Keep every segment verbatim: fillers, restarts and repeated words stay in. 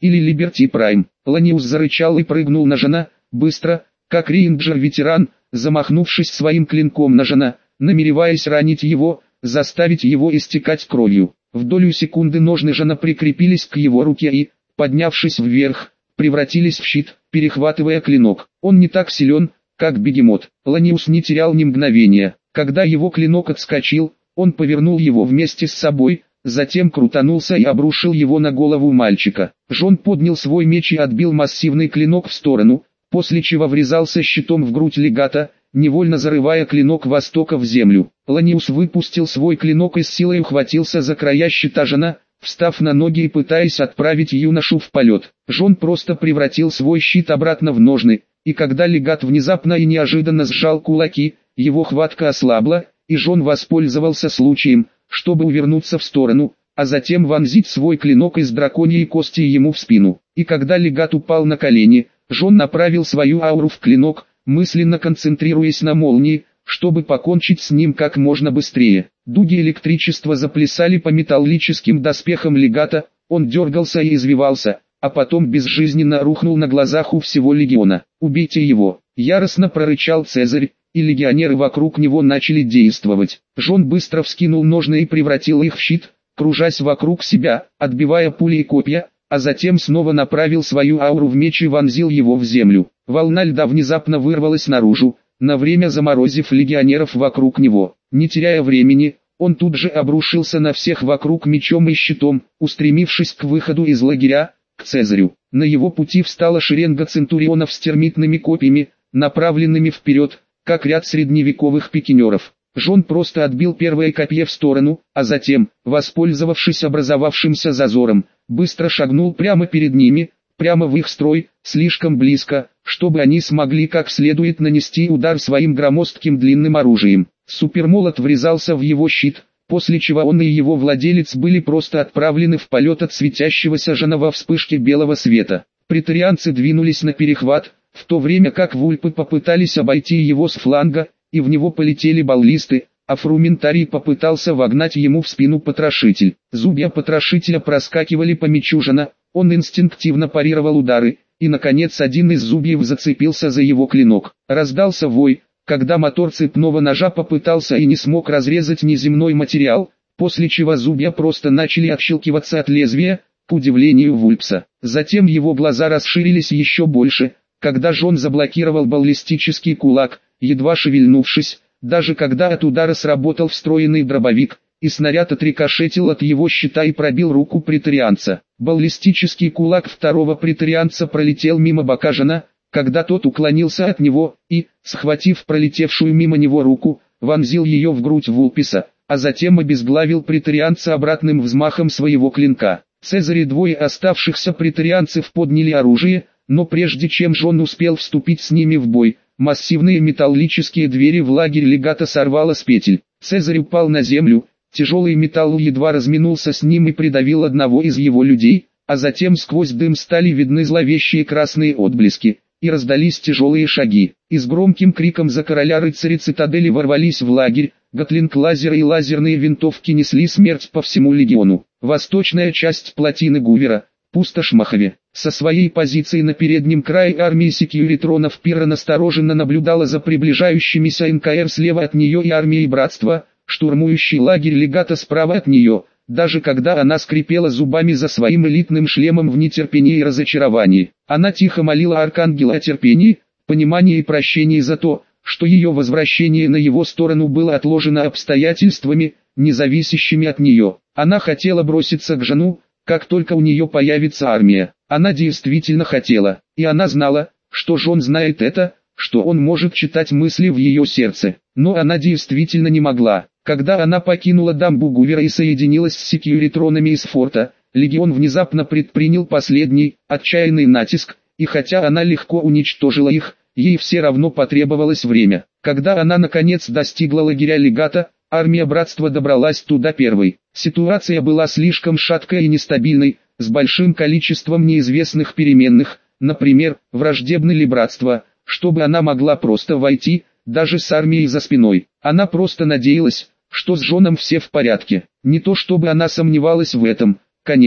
или Либерти Прайм. Ланиус зарычал и прыгнул на Жана, быстро, как рейнджер-ветеран, замахнувшись своим клинком на Жана, намереваясь ранить его, заставить его истекать кровью. В долю секунды ножны Жана прикрепились к его руке и, поднявшись вверх, превратились в щит, перехватывая клинок. Он не так силен, как бегемот. Ланиус не терял ни мгновения. Когда его клинок отскочил, он повернул его вместе с собой, затем крутанулся и обрушил его на голову мальчика. Жон поднял свой меч и отбил массивный клинок в сторону, после чего врезался щитом в грудь легата, невольно зарывая клинок востока в землю. Ланиус выпустил свой клинок и с силой ухватился за края щита Жона, встав на ноги и пытаясь отправить юношу в полет. Жон просто превратил свой щит обратно в ножны, и когда легат внезапно и неожиданно сжал кулаки, его хватка ослабла, и Жон воспользовался случаем, чтобы увернуться в сторону, а затем вонзить свой клинок из драконьей кости ему в спину. И когда легат упал на колени, Жон направил свою ауру в клинок, мысленно концентрируясь на молнии, чтобы покончить с ним как можно быстрее. Дуги электричества заплясали по металлическим доспехам легата, он дергался и извивался, а потом безжизненно рухнул на глазах у всего легиона. «Убейте его!» — яростно прорычал Цезарь, и легионеры вокруг него начали действовать. Жон быстро вскинул ножны и превратил их в щит, кружась вокруг себя, отбивая пули и копья, а затем снова направил свою ауру в меч и вонзил его в землю. Волна льда внезапно вырвалась наружу, на время заморозив легионеров вокруг него. Не теряя времени, он тут же обрушился на всех вокруг мечом и щитом, устремившись к выходу из лагеря, к Цезарю. На его пути встала шеренга центурионов с термитными копьями, направленными вперед, как ряд средневековых пикинеров. Жон просто отбил первое копье в сторону, а затем, воспользовавшись образовавшимся зазором, быстро шагнул прямо перед ними, прямо в их строй, слишком близко, чтобы они смогли как следует нанести удар своим громоздким длинным оружием. Супермолот врезался в его щит, после чего он и его владелец были просто отправлены в полет от светящегося Жона во вспышке белого света. Преторианцы двинулись на перехват, в то время как вульпы попытались обойти его с фланга, и в него полетели баллисты, а фрументарий попытался вогнать ему в спину потрошитель. Зубья потрошителя проскакивали по мечу Жона, он инстинктивно парировал удары, и наконец один из зубьев зацепился за его клинок. Раздался вой, когда мотор цепного ножа попытался и не смог разрезать неземной материал, после чего зубья просто начали отщелкиваться от лезвия, к удивлению Вульпса. Затем его глаза расширились еще больше, когда Жон заблокировал баллистический кулак, едва шевельнувшись, даже когда от удара сработал встроенный дробовик, и снаряд отрикошетил от его щита и пробил руку преторианца. Баллистический кулак второго преторианца пролетел мимо бока Жона, когда тот уклонился от него, и, схватив пролетевшую мимо него руку, вонзил ее в грудь Вулписа, а затем обезглавил преторианца обратным взмахом своего клинка. Цезарь и двое оставшихся преторианцев подняли оружие, но прежде чем Жон успел вступить с ними в бой, массивные металлические двери в лагерь легата сорвало с петель. Цезарь упал на землю, тяжелый металл едва разминулся с ним и придавил одного из его людей, а затем сквозь дым стали видны зловещие красные отблески, и раздались тяжелые шаги. И с громким криком за короля рыцари цитадели ворвались в лагерь, гатлинг-лазеры и лазерные винтовки несли смерть по всему легиону. Восточная часть плотины Гувера, пустошь Махове. Со своей позиции на переднем крае армии секьюритронов Пирра настороженно наблюдала за приближающимися эн ка эр слева от нее и армией братства, штурмующий лагерь легата справа от нее, даже когда она скрипела зубами за своим элитным шлемом в нетерпении и разочаровании. Она тихо молила Архангела о терпении, понимании и прощении за то, что ее возвращение на его сторону было отложено обстоятельствами, не зависящими от нее. Она хотела броситься к Жону, как только у нее появится армия. Она действительно хотела, и она знала, что Жон знает это, что он может читать мысли в ее сердце. Но она действительно не могла. Когда она покинула дамбу Гувера и соединилась с секьюритронами из форта, легион внезапно предпринял последний, отчаянный натиск, и хотя она легко уничтожила их, ей все равно потребовалось время. Когда она наконец достигла лагеря легата, армия братства добралась туда первой. Ситуация была слишком шаткой и нестабильной, с большим количеством неизвестных переменных, например, враждебны ли братство, чтобы она могла просто войти, даже с армией за спиной. Она просто надеялась, что с Жоном все в порядке. Не то чтобы она сомневалась в этом, конечно,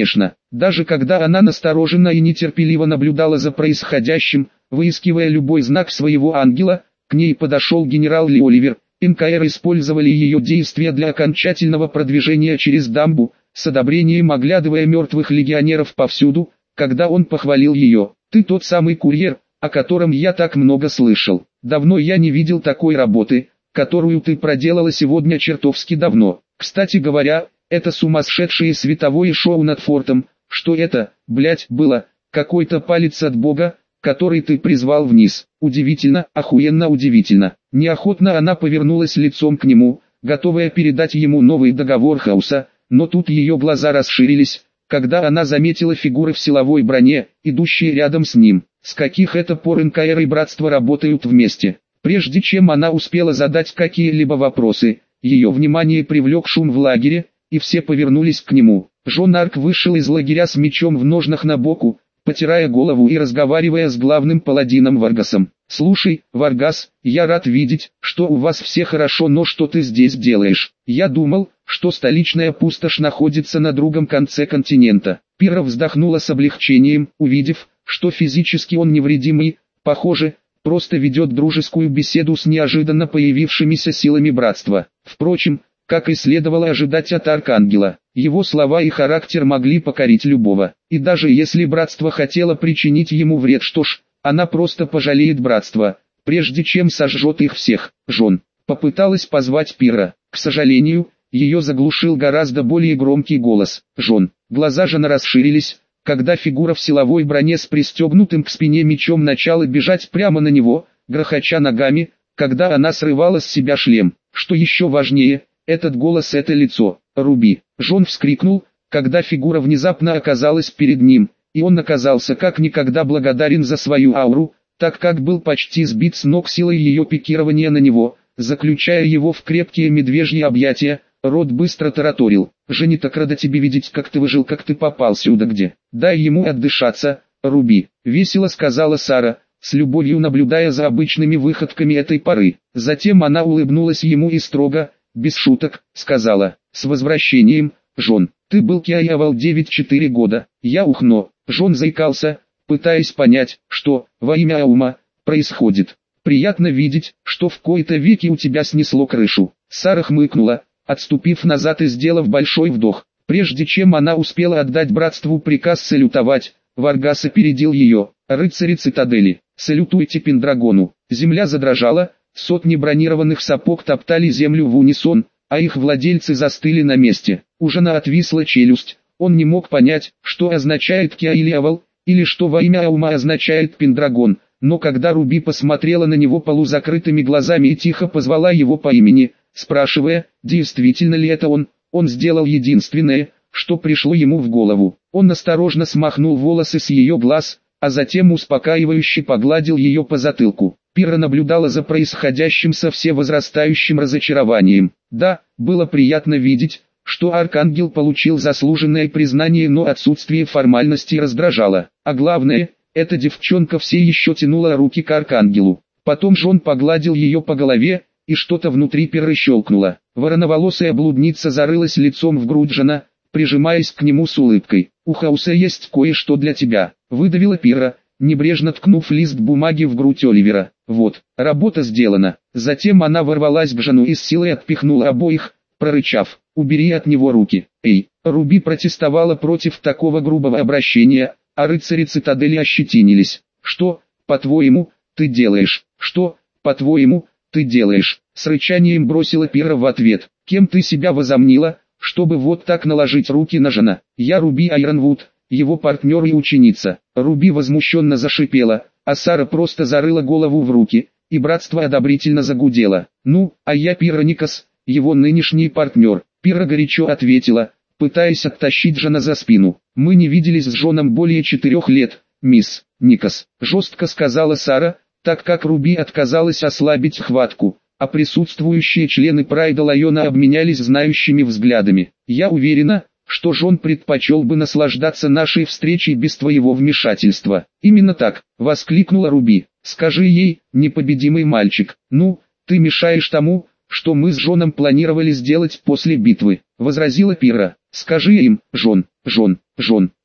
Даже когда она настороженно и нетерпеливо наблюдала за происходящим, выискивая любой знак своего ангела, к ней подошел генерал Ли Оливер. эн ка эр использовали ее действия для окончательного продвижения через дамбу, с одобрением оглядывая мертвых легионеров повсюду, когда он похвалил ее. «Ты тот самый курьер, о котором я так много слышал. Давно я не видел такой работы, которую ты проделала сегодня чертовски давно. Кстати говоря, это сумасшедшее световое шоу над фортом, что это, блять, было, какой-то палец от Бога, который ты призвал вниз. Удивительно, охуенно удивительно». Неохотно она повернулась лицом к нему, готовая передать ему новый договор хаоса, но тут ее глаза расширились, когда она заметила фигуры в силовой броне, идущие рядом с ним. С каких это пор эн ка эр и братство работают вместе? Прежде чем она успела задать какие-либо вопросы, ее внимание привлек шум в лагере, и все повернулись к нему. Жон Арк вышел из лагеря с мечом в ножнах на боку, потирая голову и разговаривая с главным паладином Варгасом. «Слушай, Варгас, я рад видеть, что у вас все хорошо, но что ты здесь делаешь? Я думал, что столичная пустошь находится на другом конце континента». Пира вздохнула с облегчением, увидев, что физически он невредимый, похоже, просто ведет дружескую беседу с неожиданно появившимися силами братства. Впрочем, как и следовало ожидать от Аркангела, его слова и характер могли покорить любого. И даже если братство хотело причинить ему вред, что ж, она просто пожалеет братство, прежде чем сожжет их всех. Жон попыталась позвать Пира. К сожалению, ее заглушил гораздо более громкий голос. Жон. Глаза Жона расширились, когда фигура в силовой броне с пристегнутым к спине мечом начала бежать прямо на него, грохоча ногами, когда она срывала с себя шлем. Что еще важнее, этот голос — это лицо. Руби. Жон вскрикнул, когда фигура внезапно оказалась перед ним, и он оказался как никогда благодарен за свою ауру, так как был почти сбит с ног силой ее пикирования на него, заключая его в крепкие медвежьи объятия. Рот быстро тараторил. «Женя, так рада тебе видеть, как ты выжил, как ты попал сюда, где? Дай ему отдышаться, Руби», — весело сказала Сара, с любовью наблюдая за обычными выходками этой поры. Затем она улыбнулась ему и строго, без шуток, сказала: «С возвращением, Жон, ты был Киаявал девять-четыре года». Я ухно. Жон заикался, пытаясь понять, что, во имя Аума, происходит. «Приятно видеть, что в кои-то веки у тебя снесло крышу». Сара хмыкнула, отступив назад и сделав большой вдох. Прежде чем она успела отдать братству приказ салютовать, Варгас опередил ее. «Рыцари цитадели, салютуйте Пендрагону». Земля задрожала, сотни бронированных сапог топтали землю в унисон, а их владельцы застыли на месте. У Жона отвисла челюсть, он не мог понять, что означает Киаилиавал, или что во имя Аума означает Пендрагон, но когда Руби посмотрела на него полузакрытыми глазами и тихо позвала его по имени, спрашивая, действительно ли это он, он сделал единственное, что пришло ему в голову. Он осторожно смахнул волосы с ее глаз, а затем успокаивающе погладил ее по затылку. Пира наблюдала за происходящим со все возрастающим разочарованием. Да, было приятно видеть, что Аркангел получил заслуженное признание, но отсутствие формальностей раздражало. А главное, эта девчонка все еще тянула руки к Аркангелу. Потом же он погладил ее по голове, и что-то внутри Пиры щелкнуло. Вороноволосая блудница зарылась лицом в грудь Жона, прижимаясь к нему с улыбкой. «У Хауса есть кое-что для тебя», — выдавила Пира, небрежно ткнув лист бумаги в грудь Оливера. «Вот, работа сделана». Затем она ворвалась к Жону и с силой отпихнула обоих, прорычав: «Убери от него руки». «Эй!» Руби протестовала против такого грубого обращения, а рыцари цитадели ощетинились. «Что, по-твоему, ты делаешь? Что, по-твоему, ты делаешь?» С рычанием бросила Пира в ответ. «Кем ты себя возомнила, чтобы вот так наложить руки на Жона? Я Руби Айронвуд, его партнер и ученица». Руби возмущенно зашипела, а Сара просто зарыла голову в руки, и братство одобрительно загудело. «Ну, а я Пира Никас, его нынешний партнер». Пира горячо ответила, пытаясь оттащить Жона за спину. «Мы не виделись с Жоном более четырех лет, мисс Никас», жестко сказала Сара, так как Руби отказалась ослабить хватку, а присутствующие члены Прайда Лайона обменялись знающими взглядами. «Я уверена, что Жон предпочел бы наслаждаться нашей встречей без твоего вмешательства». «Именно так», — воскликнула Руби. «Скажи ей, непобедимый мальчик, ну, ты мешаешь тому, что мы с Жоном планировали сделать после битвы», — возразила Пира. «Скажи им, Жон, Жон, Жон».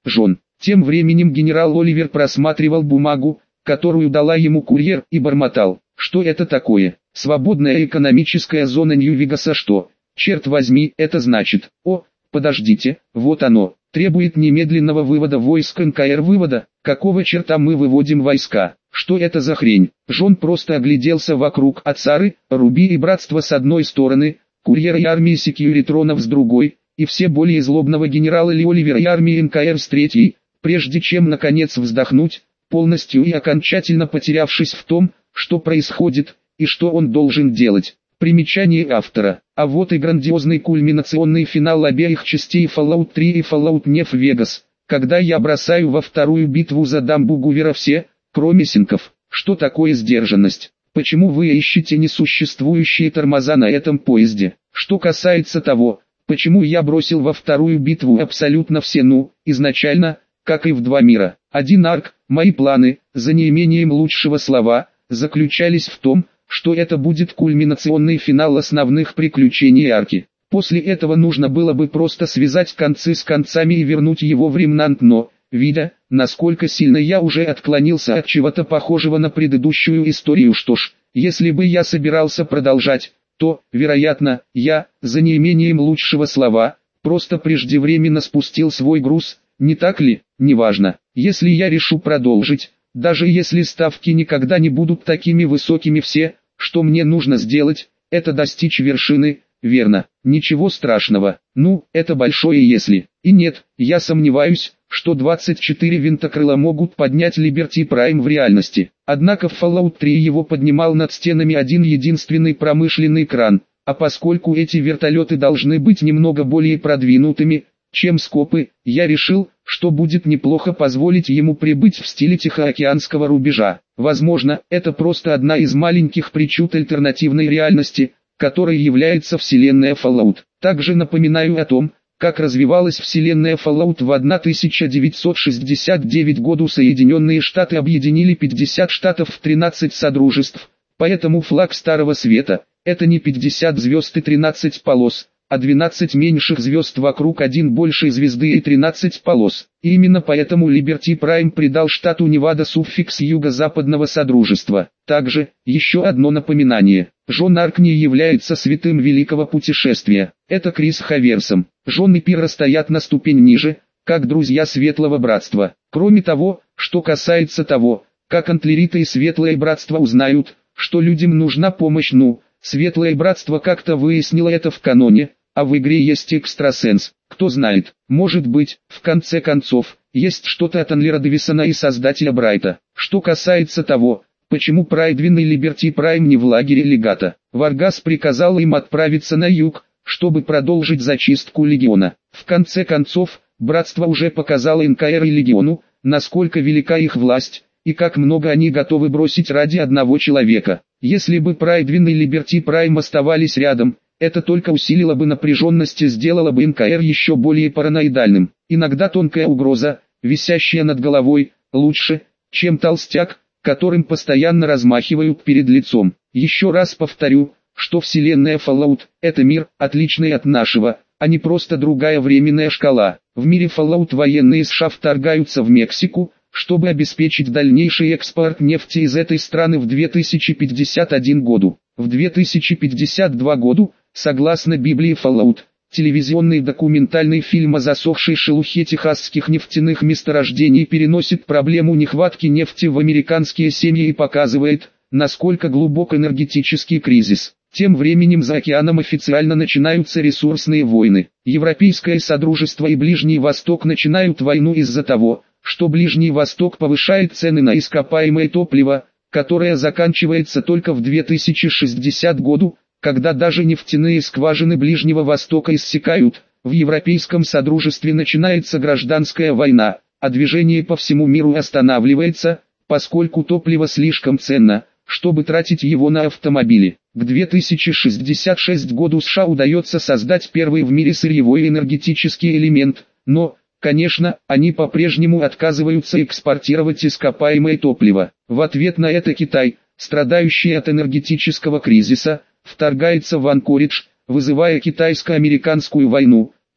Джон. Тем временем генерал Оливер просматривал бумагу, которую дала ему курьер, и бормотал. Что это такое? Свободная экономическая зона Нью-Вегаса что? Черт возьми, это значит. О, подождите, вот оно. Требует немедленного вывода войск эн ка эр. Вывода? Какого черта мы выводим войска? Что это за хрень? Джон просто огляделся вокруг. Ацары, Руби и Братство с одной стороны, курьеры и армии Секьюритронов с другой, и все более злобного генерала Ли Оливера и армии эн ка эр с третьей, прежде чем наконец вздохнуть, полностью и окончательно потерявшись в том, что происходит, и что он должен делать. Примечание автора. А вот и грандиозный кульминационный финал обеих частей Fallout три и Fallout New Vegas, когда я бросаю во вторую битву за дамбу Гувера все, кроме синков. Что такое сдержанность? Почему вы ищете несуществующие тормоза на этом поезде? Что касается того, почему я бросил во вторую битву абсолютно все, ну, изначально, как и в два мира. Один арк, мои планы, за неимением лучшего слова, заключались в том, что это будет кульминационный финал основных приключений арки. После этого нужно было бы просто связать концы с концами и вернуть его в Ремнант, но, видя, насколько сильно я уже отклонился от чего-то похожего на предыдущую историю, что ж, если бы я собирался продолжать, то, вероятно, я, за неимением лучшего слова, просто преждевременно спустил свой груз, не так ли? Неважно, если я решу продолжить, даже если ставки никогда не будут такими высокими, все, что мне нужно сделать, это достичь вершины, верно, ничего страшного, ну, это большое если. И нет, я сомневаюсь, что двадцать четыре винтокрыла могут поднять Liberty Prime в реальности. Однако в Fallout три его поднимал над стенами один единственный промышленный кран, а поскольку эти вертолеты должны быть немного более продвинутыми, чем скопы, я решил, что будет неплохо позволить ему прибыть в стиле Тихоокеанского рубежа. Возможно, это просто одна из маленьких причуд альтернативной реальности, которой является вселенная Fallout. Также напоминаю о том, как развивалась вселенная Fallout в тысяча девятьсот шестьдесят девятом году. Соединенные Штаты объединили пятьдесят штатов в тринадцать содружеств, поэтому флаг Старого Света – это не пятьдесят звезд и тринадцать полос, а двенадцать меньших звезд вокруг один большей звезды и тринадцать полос. И именно поэтому Liberty Prime придал штату Невада суффикс Юго-Западного Содружества. Также, еще одно напоминание. Джон Арк не является святым Великого Путешествия. Это Крис Хаверсом. Джон и Пира стоят на ступень ниже, как друзья Светлого Братства. Кроме того, что касается того, как Антлерита и Светлое Братство узнают, что людям нужна помощь, ну, Светлое Братство как-то выяснило это в каноне, а в игре есть экстрасенс. Кто знает, может быть, в конце концов, есть что-то от Анлера Дэвисона и создателя Брайта. Что касается того, почему Прайдвин и Liberty Prime не в лагере легата, Варгас приказал им отправиться на юг, чтобы продолжить зачистку Легиона. В конце концов, Братство уже показало эн ка эр и Легиону, насколько велика их власть, и как много они готовы бросить ради одного человека. Если бы Прайдвин и Liberty Prime оставались рядом, это только усилило бы напряженность и сделало бы эн ка эр еще более параноидальным. Иногда тонкая угроза, висящая над головой, лучше, чем толстяк, которым постоянно размахивают перед лицом. Еще раз повторю, что вселенная Fallout – это мир, отличный от нашего, а не просто другая временная шкала. В мире Fallout военные США вторгаются в Мексику, чтобы обеспечить дальнейший экспорт нефти из этой страны в две тысячи пятьдесят первом году. В две тысячи пятьдесят втором году, согласно Библии Fallout, телевизионный документальный фильм о засохшей шелухе техасских нефтяных месторождений переносит проблему нехватки нефти в американские семьи и показывает, насколько глубок энергетический кризис. Тем временем за океаном официально начинаются ресурсные войны. Европейское Содружество и Ближний Восток начинают войну из-за того, что Ближний Восток повышает цены на ископаемое топливо, которое заканчивается только в две тысячи шестидесятом году, когда даже нефтяные скважины Ближнего Востока иссякают. В Европейском Содружестве начинается гражданская война, а движение по всему миру останавливается, поскольку топливо слишком ценно, чтобы тратить его на автомобили. К две тысячи шестьдесят шестому году США удается создать первый в мире сырьевой энергетический элемент, но, конечно, они по-прежнему отказываются экспортировать ископаемое топливо. В ответ на это Китай, страдающий от энергетического кризиса, вторгается в Анкоридж, вызывая китайско-американскую войну,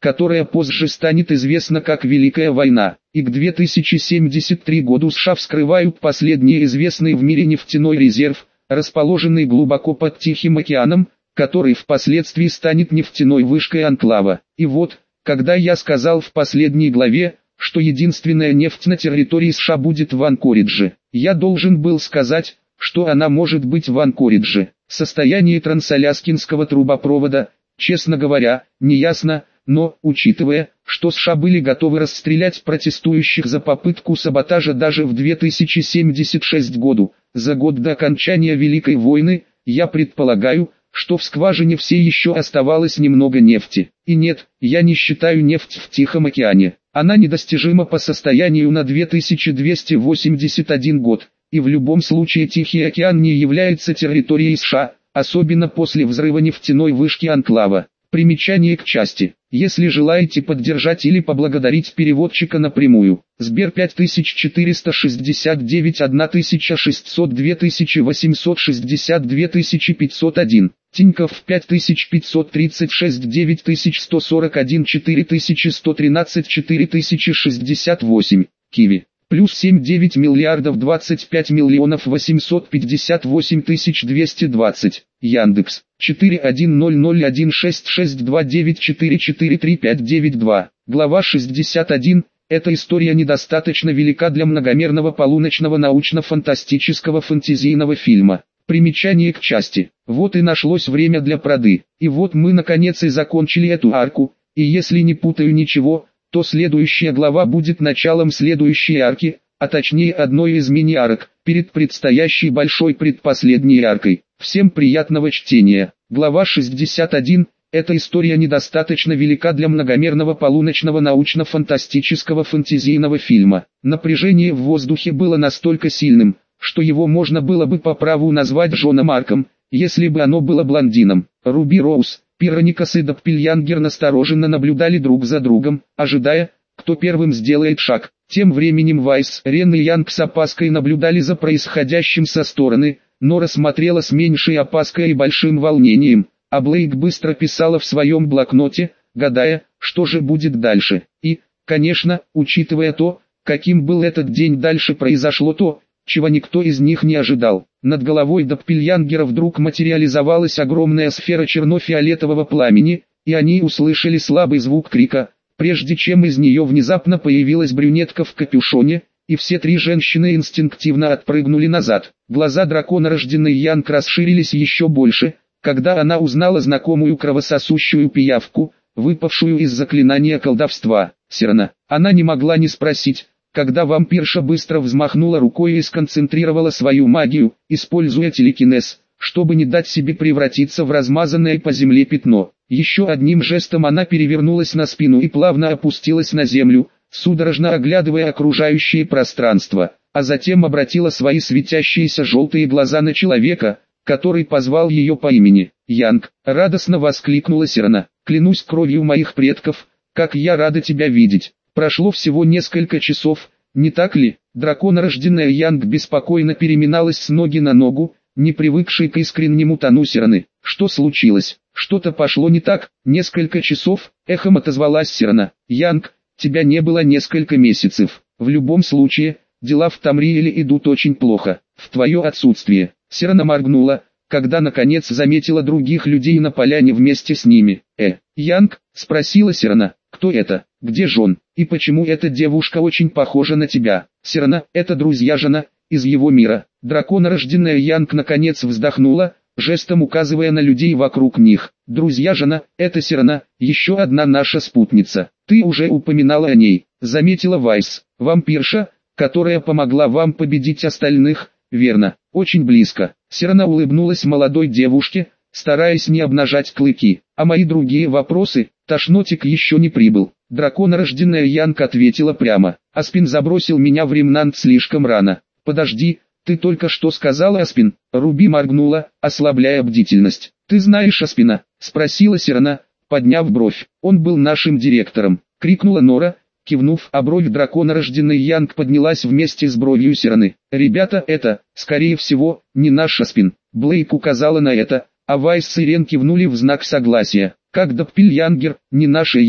которая позже станет известна как Великая война, и к две тысячи семьдесят третьему году США вскрывают последний известный в мире нефтяной резерв, расположенный глубоко под Тихим океаном, который впоследствии станет нефтяной вышкой анклава. И вот, когда я сказал в последней главе, что единственная нефть на территории США будет в Анкоридже, я должен был сказать, что она может быть в Анкоридже. Состояние трансаляскинского трубопровода, честно говоря, не ясно, но, учитывая, что США были готовы расстрелять протестующих за попытку саботажа даже в две тысячи семьдесят шестом году, за год до окончания Великой войны, я предполагаю, что в скважине все еще оставалось немного нефти. И нет, я не считаю нефть в Тихом океане. Она недостижима по состоянию на две тысячи двести восемьдесят один год, и в любом случае Тихий океан не является территорией США, особенно после взрыва нефтяной вышки анклава. Примечание к части. Если желаете поддержать или поблагодарить переводчика напрямую, Сбер пять тысяч четыреста шестьдесят девять тысяча шестьсот два тысячи восемьсот шестьдесят два тысячи пятьсот один, Тинькофф пять тысяч пятьсот тридцать шесть девять тысяч сто сорок один четыре тысячи сто тринадцать четыре тысячи шестьдесят восемь, Киви. Плюс семь девять миллиардов двадцать пять миллионов восемьсот пятьдесят восемь тысяч двести двадцать. Яндекс. четыре один ноль ноль один шесть шесть два девять четыре четыре три пять девять два. Глава шестьдесят один. Эта история недостаточно велика для многомерного полуночного научно-фантастического фэнтезийного фильма. Примечание к части. Вот и нашлось время для проды. И вот мы наконец и закончили эту арку. И если не путаю ничего, то следующая глава будет началом следующей арки, а точнее одной из мини-арок, перед предстоящей большой предпоследней аркой. Всем приятного чтения. Глава шестьдесят один. Эта история недостаточно велика для многомерного полуночного научно-фантастического фэнтезийного фильма. Напряжение в воздухе было настолько сильным, что его можно было бы по праву назвать Джоном Арком, если бы оно было блондином. Руби Роуз, Пироникас и Доппельянгер настороженно наблюдали друг за другом, ожидая, кто первым сделает шаг. Тем временем Вайс, Рен и Янг с опаской наблюдали за происходящим со стороны, но рассмотрела с меньшей опаской и большим волнением, а Блейк быстро писала в своем блокноте, гадая, что же будет дальше. И, конечно, учитывая то, каким был этот день, дальше произошло то, чего никто из них не ожидал. Над головой Доппельянгера вдруг материализовалась огромная сфера черно-фиолетового пламени, и они услышали слабый звук крика, прежде чем из нее внезапно появилась брюнетка в капюшоне, и все три женщины инстинктивно отпрыгнули назад. Глаза дракона, рожденной Янг, расширились еще больше, когда она узнала знакомую кровососущую пиявку, выпавшую из заклинания колдовства. Сирена. Она не могла не спросить, когда вампирша быстро взмахнула рукой и сконцентрировала свою магию, используя телекинез, чтобы не дать себе превратиться в размазанное по земле пятно. Еще одним жестом она перевернулась на спину и плавно опустилась на землю, судорожно оглядывая окружающее пространство, а затем обратила свои светящиеся желтые глаза на человека, который позвал ее по имени. «Янг!» — радостно воскликнула Сирена. «Клянусь кровью моих предков, как я рада тебя видеть!» Прошло всего несколько часов, не так ли? Драконорожденная Янг беспокойно переминалась с ноги на ногу, не привыкшей к искреннему тону Сираны. Что случилось? Что-то пошло не так? Несколько часов, эхом отозвалась Сирана. Янг, тебя не было несколько месяцев. В любом случае, дела в Тамриэле идут очень плохо. В твое отсутствие. Сирана моргнула, когда наконец заметила других людей на поляне вместе с ними. «Э, Янг?» — спросила Сирана. «Кто это? Где Джон? И почему эта девушка очень похожа на тебя?» Сирана, это друзья Жона, из его мира. Драконорожденная Янг наконец вздохнула, жестом указывая на людей вокруг них. Друзья Жона, это Сирана, еще одна наша спутница. Ты уже упоминала о ней, заметила Вайс. Вампирша, которая помогла вам победить остальных, верно, очень близко. Сирана улыбнулась молодой девушке, стараясь не обнажать клыки. А мои другие вопросы? Тошнотик еще не прибыл. Драконорожденная Янг ответила прямо. Аспин забросил меня в ремнант слишком рано. Подожди, ты только что сказала Аспин? Руби моргнула, ослабляя бдительность. Ты знаешь Аспина? Спросила Сирана, подняв бровь. Он был нашим директором. Крикнула Нора, кивнув, а бровь драконорожденной Янг поднялась вместе с бровью Сираны. Ребята, это, скорее всего, не наш Аспин. Блейк указала на это, а Вайс и Рен кивнули в знак согласия. Как Доппельянгер, не наша Янг.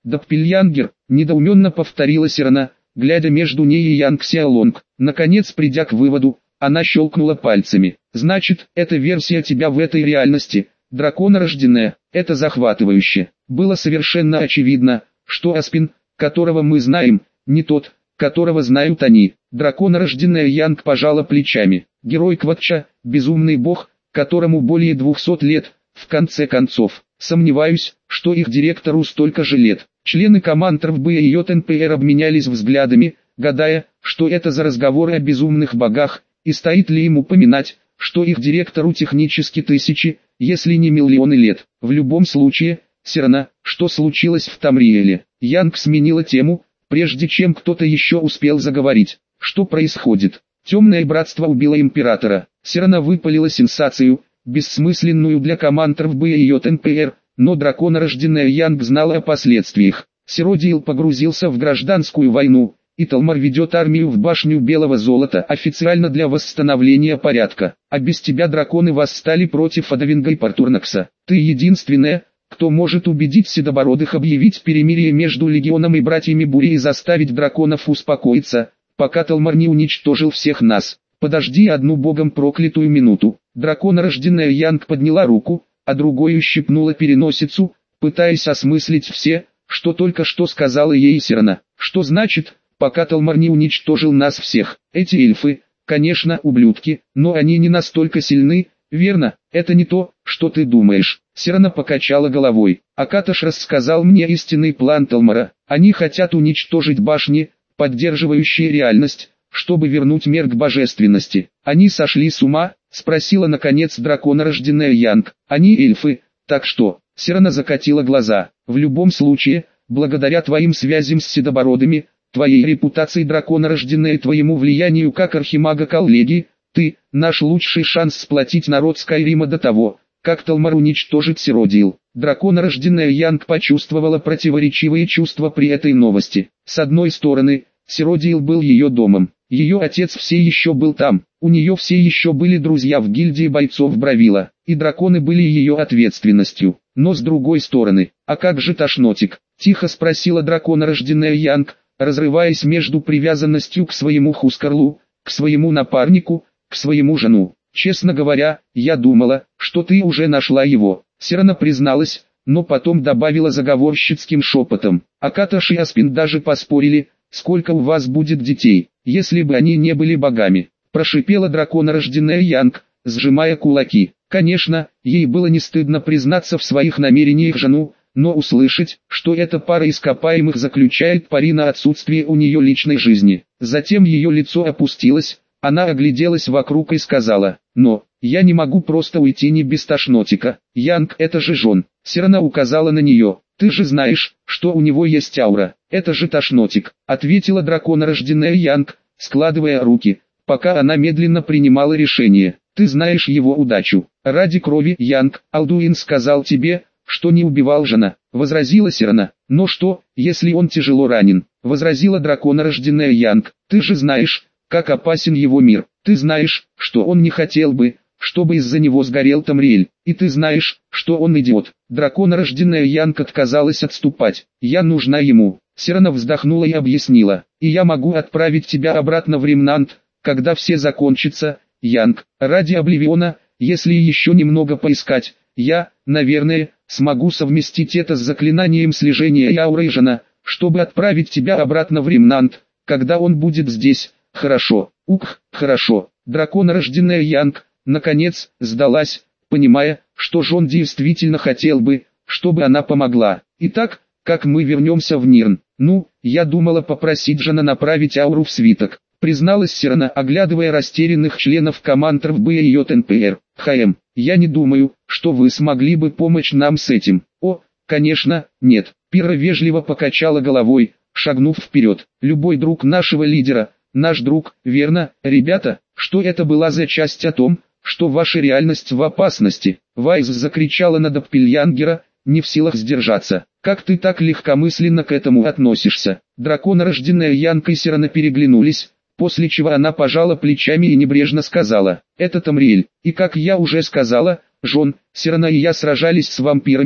Доппельянгер, недоуменно повторила Сирена, глядя между ней и Янг Сяолонг. Наконец, придя к выводу, она щелкнула пальцами. Значит, эта версия тебя в этой реальности, драконорожденная, это захватывающе. Было совершенно очевидно, что Аспин, которого мы знаем, не тот, которого знают они. Драконорожденная Янг пожала плечами. Герой Кватча, безумный бог, которому более двухсот лет, в конце концов. Сомневаюсь, что их директору столько же лет. Члены команд эр эф бэ и йот эн пэ эр обменялись взглядами, гадая, что это за разговоры о безумных богах, и стоит ли им упоминать, что их директору технически тысячи, если не миллионы лет. В любом случае, Сирена, что случилось в Тамриэле? Янг сменила тему, прежде чем кто-то еще успел заговорить. Что происходит? Темное братство убило императора. Сирена выпалила сенсацию, бессмысленную для команд эр эф бэ и йот эн пэ эр, но драконорожденная Янг знала о последствиях. Сиродиил погрузился в гражданскую войну, и Талмар ведет армию в башню Белого Золота официально для восстановления порядка. А без тебя драконы восстали против Адавинга и Портурнакса. Ты единственная, кто может убедить Седобородых объявить перемирие между Легионом и Братьями Бури и заставить драконов успокоиться, пока Талмар не уничтожил всех нас. Подожди одну богом проклятую минуту. Драконорожденная Янг подняла руку, а другой ущипнула переносицу, пытаясь осмыслить все, что только что сказала ей Сирена. Что значит, пока Талмар не уничтожил нас всех? Эти эльфы, конечно, ублюдки, но они не настолько сильны, верно? Это не то, что ты думаешь. Сирена покачала головой. Акаташ рассказал мне истинный план Талмара. Они хотят уничтожить башни, поддерживающие реальность, чтобы вернуть мир к божественности. Они сошли с ума? Спросила наконец драконорожденная Янг. Они эльфы, так что? Сирена закатила глаза. В любом случае, благодаря твоим связям с Седобородыми, твоей репутации драконорожденной и твоему влиянию как архимага коллеги, ты, наш лучший шанс сплотить народ Скайрима до того, как Талмар уничтожит Сиродиил. Драконорожденная Янг почувствовала противоречивые чувства при этой новости. С одной стороны, Сиродиил был ее домом. Ее отец все еще был там, у нее все еще были друзья в гильдии бойцов Бравила, и драконы были ее ответственностью. Но с другой стороны, а как же Тошнотик? Тихо спросила драконорожденная Янг, разрываясь между привязанностью к своему Хускарлу, к своему напарнику, к своему жену. Честно говоря, я думала, что ты уже нашла его. Сирена призналась, но потом добавила заговорщицким шепотом. Акаташ и Аспин даже поспорили, сколько у вас будет детей, если бы они не были богами. Прошипела драконорожденная Янг, сжимая кулаки. Конечно, ей было не стыдно признаться в своих намерениях жену, но услышать, что эта пара ископаемых заключает пари на отсутствие у нее личной жизни. Затем ее лицо опустилось, она огляделась вокруг и сказала: «Но, я не могу просто уйти не без Тошнотика. Янг, это же Жон». Сирена указала на нее. «Ты же знаешь, что у него есть аура. Это же Тошнотик», — ответила драконорожденная Янг, складывая руки, пока она медленно принимала решение. «Ты знаешь его удачу. Ради крови, Янг, Алдуин сказал тебе, что не убивал жена», — возразила Сирена. «Но что, если он тяжело ранен?» — возразила драконорожденная Янг. «Ты же знаешь, как опасен его мир. Ты знаешь, что он не хотел бы, чтобы из-за него сгорел Тамриэль. И ты знаешь, что он идиот». Драконорожденная Янг отказалась отступать. «Я нужна ему». Сирена вздохнула и объяснила. «И я могу отправить тебя обратно в Ремнант, когда все закончится, Янг. Ради Обливиона, если еще немного поискать, я, наверное, смогу совместить это с заклинанием слежения и аурой Жена, чтобы отправить тебя обратно в Ремнант, когда он будет здесь. Хорошо, ух, хорошо». Драконорожденная Янг, наконец, сдалась, понимая, что Жон действительно хотел бы, чтобы она помогла. «Итак, как мы вернемся в Нирн?» «Ну, я думала попросить Жена направить ауру в свиток», призналась Сирена, оглядывая растерянных членов команд эр эф бэ и йот эн пэ эр. «Хэм, я не думаю, что вы смогли бы помочь нам с этим». «О, конечно, нет». Пира вежливо покачала головой, шагнув вперед. «Любой друг нашего лидера, наш друг, верно, ребята?» «Что это была за часть о том, что ваша реальность в опасности?» Вайс закричала на Доппельянгера, не в силах сдержаться. «Как ты так легкомысленно к этому относишься?» Драконорожденная Янг и Сирена переглянулись, после чего она пожала плечами и небрежно сказала: «Это Тамриэль, и как я уже сказала, Жон, Сирена и я сражались с вампирами,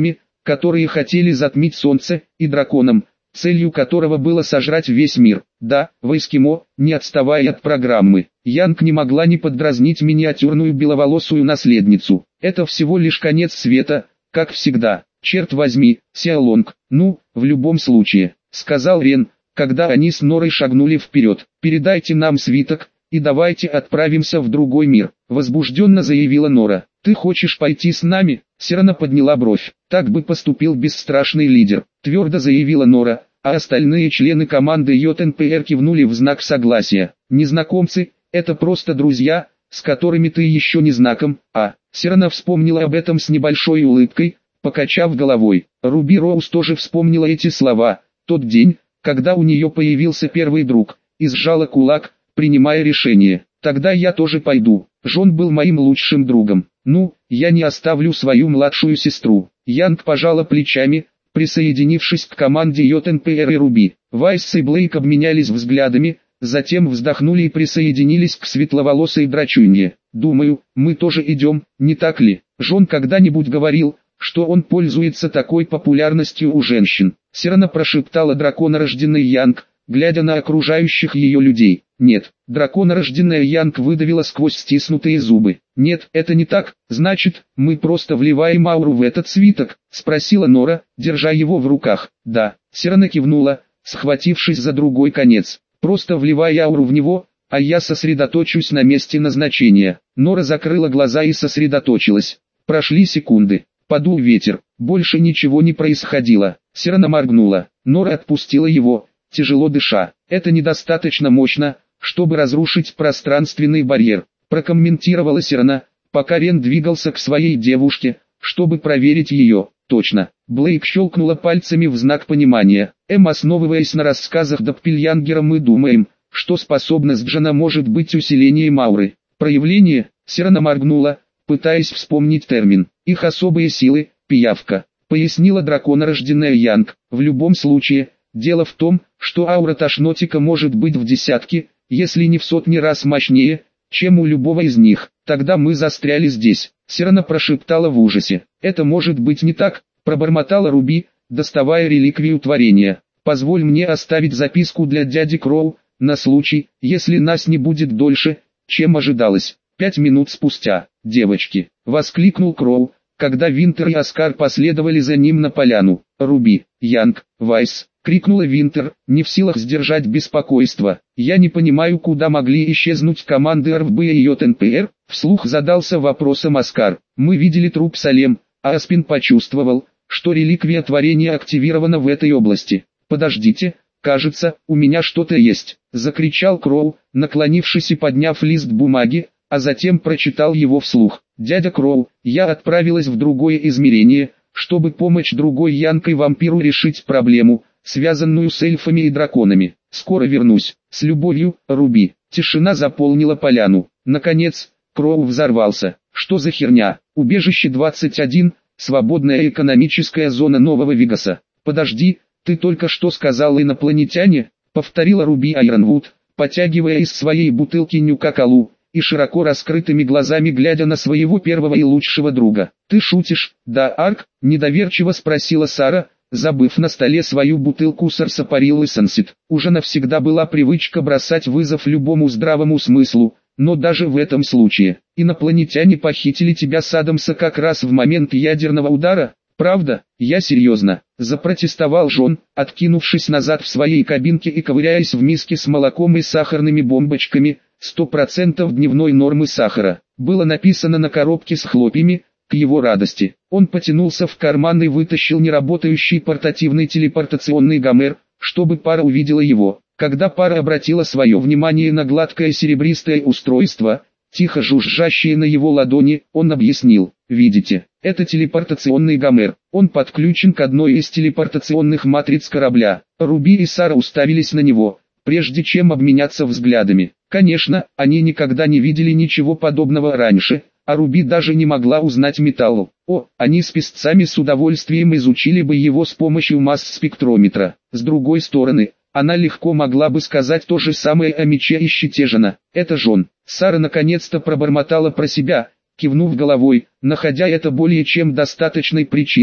которые хотели затмить солнце, и драконом, целью которого было сожрать весь мир. Да, в Эскимо, не отставая от программы, Янг не могла не поддразнить миниатюрную беловолосую наследницу. Это всего лишь конец света, как всегда. Черт возьми, Сяолонг, ну, в любом случае, сказал Рен, когда они с Норой шагнули вперед. Передайте нам свиток, и давайте отправимся в другой мир, возбужденно заявила Нора. Ты хочешь пойти с нами? Сирана подняла бровь. Так бы поступил бесстрашный лидер, твердо заявила Нора, а остальные члены команды ЙОТНПР кивнули в знак согласия. Незнакомцы, это просто друзья, с которыми ты еще не знаком, а... Сирана вспомнила об этом с небольшой улыбкой, покачав головой. Руби Роуз тоже вспомнила эти слова, тот день, когда у нее появился первый друг, и сжала кулак, принимая решение. Тогда я тоже пойду. Джон был моим лучшим другом. Ну, я не оставлю свою младшую сестру. Янг пожала плечами, присоединившись к команде ЙОТНПР и Руби. Вайс и Блейк обменялись взглядами, затем вздохнули и присоединились к светловолосой драчунье. Думаю, мы тоже идем, не так ли? Джон когда-нибудь говорил, что он пользуется такой популярностью у женщин. Сирана прошептала драконорожденный Янг, глядя на окружающих ее людей. Нет, драконорожденная Янг выдавила сквозь стиснутые зубы. Нет, это не так, значит, мы просто вливаем ауру в этот свиток, спросила Нора, держа его в руках. Да, Сирана кивнула, схватившись за другой конец. Просто вливай ауру в него, а я сосредоточусь на месте назначения. Нора закрыла глаза и сосредоточилась. Прошли секунды. Подул ветер, больше ничего не происходило. Сирана моргнула, Нора отпустила его, тяжело дыша. Это недостаточно мощно, чтобы разрушить пространственный барьер, прокомментировала Сирана, пока Рен двигался к своей девушке, чтобы проверить ее. Точно. Блейк щелкнула пальцами в знак понимания. Эм, основываясь на рассказах Доппельянгера, мы думаем, что способность Джона может быть усилением ауры. Проявление, Сирана моргнула, пытаясь вспомнить термин. Их особые силы, пиявка, пояснила драконорожденная Янг. В любом случае, дело в том, что аура Тошнотика может быть в десятки, если не в сотни раз мощнее, чем у любого из них. Тогда мы застряли здесь. Сирана прошептала в ужасе. Это может быть не так, пробормотала Руби, доставая реликвию творения. Позволь мне оставить записку для дяди Кроу, на случай, если нас не будет дольше, чем ожидалось. Пять минут спустя, девочки, воскликнул Кроу, когда Винтер и Оскар последовали за ним на поляну. Руби, Янг, Вайс, крикнула Винтер, не в силах сдержать беспокойство. Я не понимаю, куда могли исчезнуть команды эр эф бэ и ЙОТНПР, вслух задался вопросом Оскар. Мы видели труп Салем, а Аспин почувствовал, что реликвия творения активирована в этой области. Подождите, кажется, у меня что-то есть, закричал Кроу, наклонившись и подняв лист бумаги, а затем прочитал его вслух. «Дядя Кроу, я отправилась в другое измерение, чтобы помочь другой Янкой-вампиру решить проблему, связанную с эльфами и драконами. Скоро вернусь. С любовью, Руби». Тишина заполнила поляну. Наконец, Кроу взорвался. «Что за херня? Убежище двадцать один, свободная экономическая зона Нового Вегаса. Подожди, ты только что сказал инопланетяне?» Повторила Руби Айронвуд, потягивая из своей бутылки Нюка-Колу и широко раскрытыми глазами глядя на своего первого и лучшего друга. «Ты шутишь, да, Арк?» – недоверчиво спросила Сара, забыв на столе свою бутылку Сарсапариллы Сансит. Уже навсегда была привычка бросать вызов любому здравому смыслу, но даже в этом случае. Инопланетяне похитили тебя с Адамса как раз в момент ядерного удара? Правда? Я серьезно. Запротестовал Джон, откинувшись назад в своей кабинке и ковыряясь в миске с молоком и сахарными бомбочками, сто процентов дневной нормы сахара. Было написано на коробке с хлопьями, к его радости. Он потянулся в карман и вытащил неработающий портативный телепортационный гомер, чтобы пара увидела его. Когда пара обратила свое внимание на гладкое серебристое устройство, тихо жужжащее на его ладони, он объяснил: «Видите, это телепортационный гомер, он подключен к одной из телепортационных матриц корабля». Руби и Сара уставились на него, прежде чем обменяться взглядами. Конечно, они никогда не видели ничего подобного раньше, а Руби даже не могла узнать металл. О, они с песцами с удовольствием изучили бы его с помощью масс-спектрометра. С другой стороны, она легко могла бы сказать то же самое о мече и щите Жона. Это Жон. Сара наконец-то пробормотала про себя, кивнув головой, находя это более чем достаточной причиной,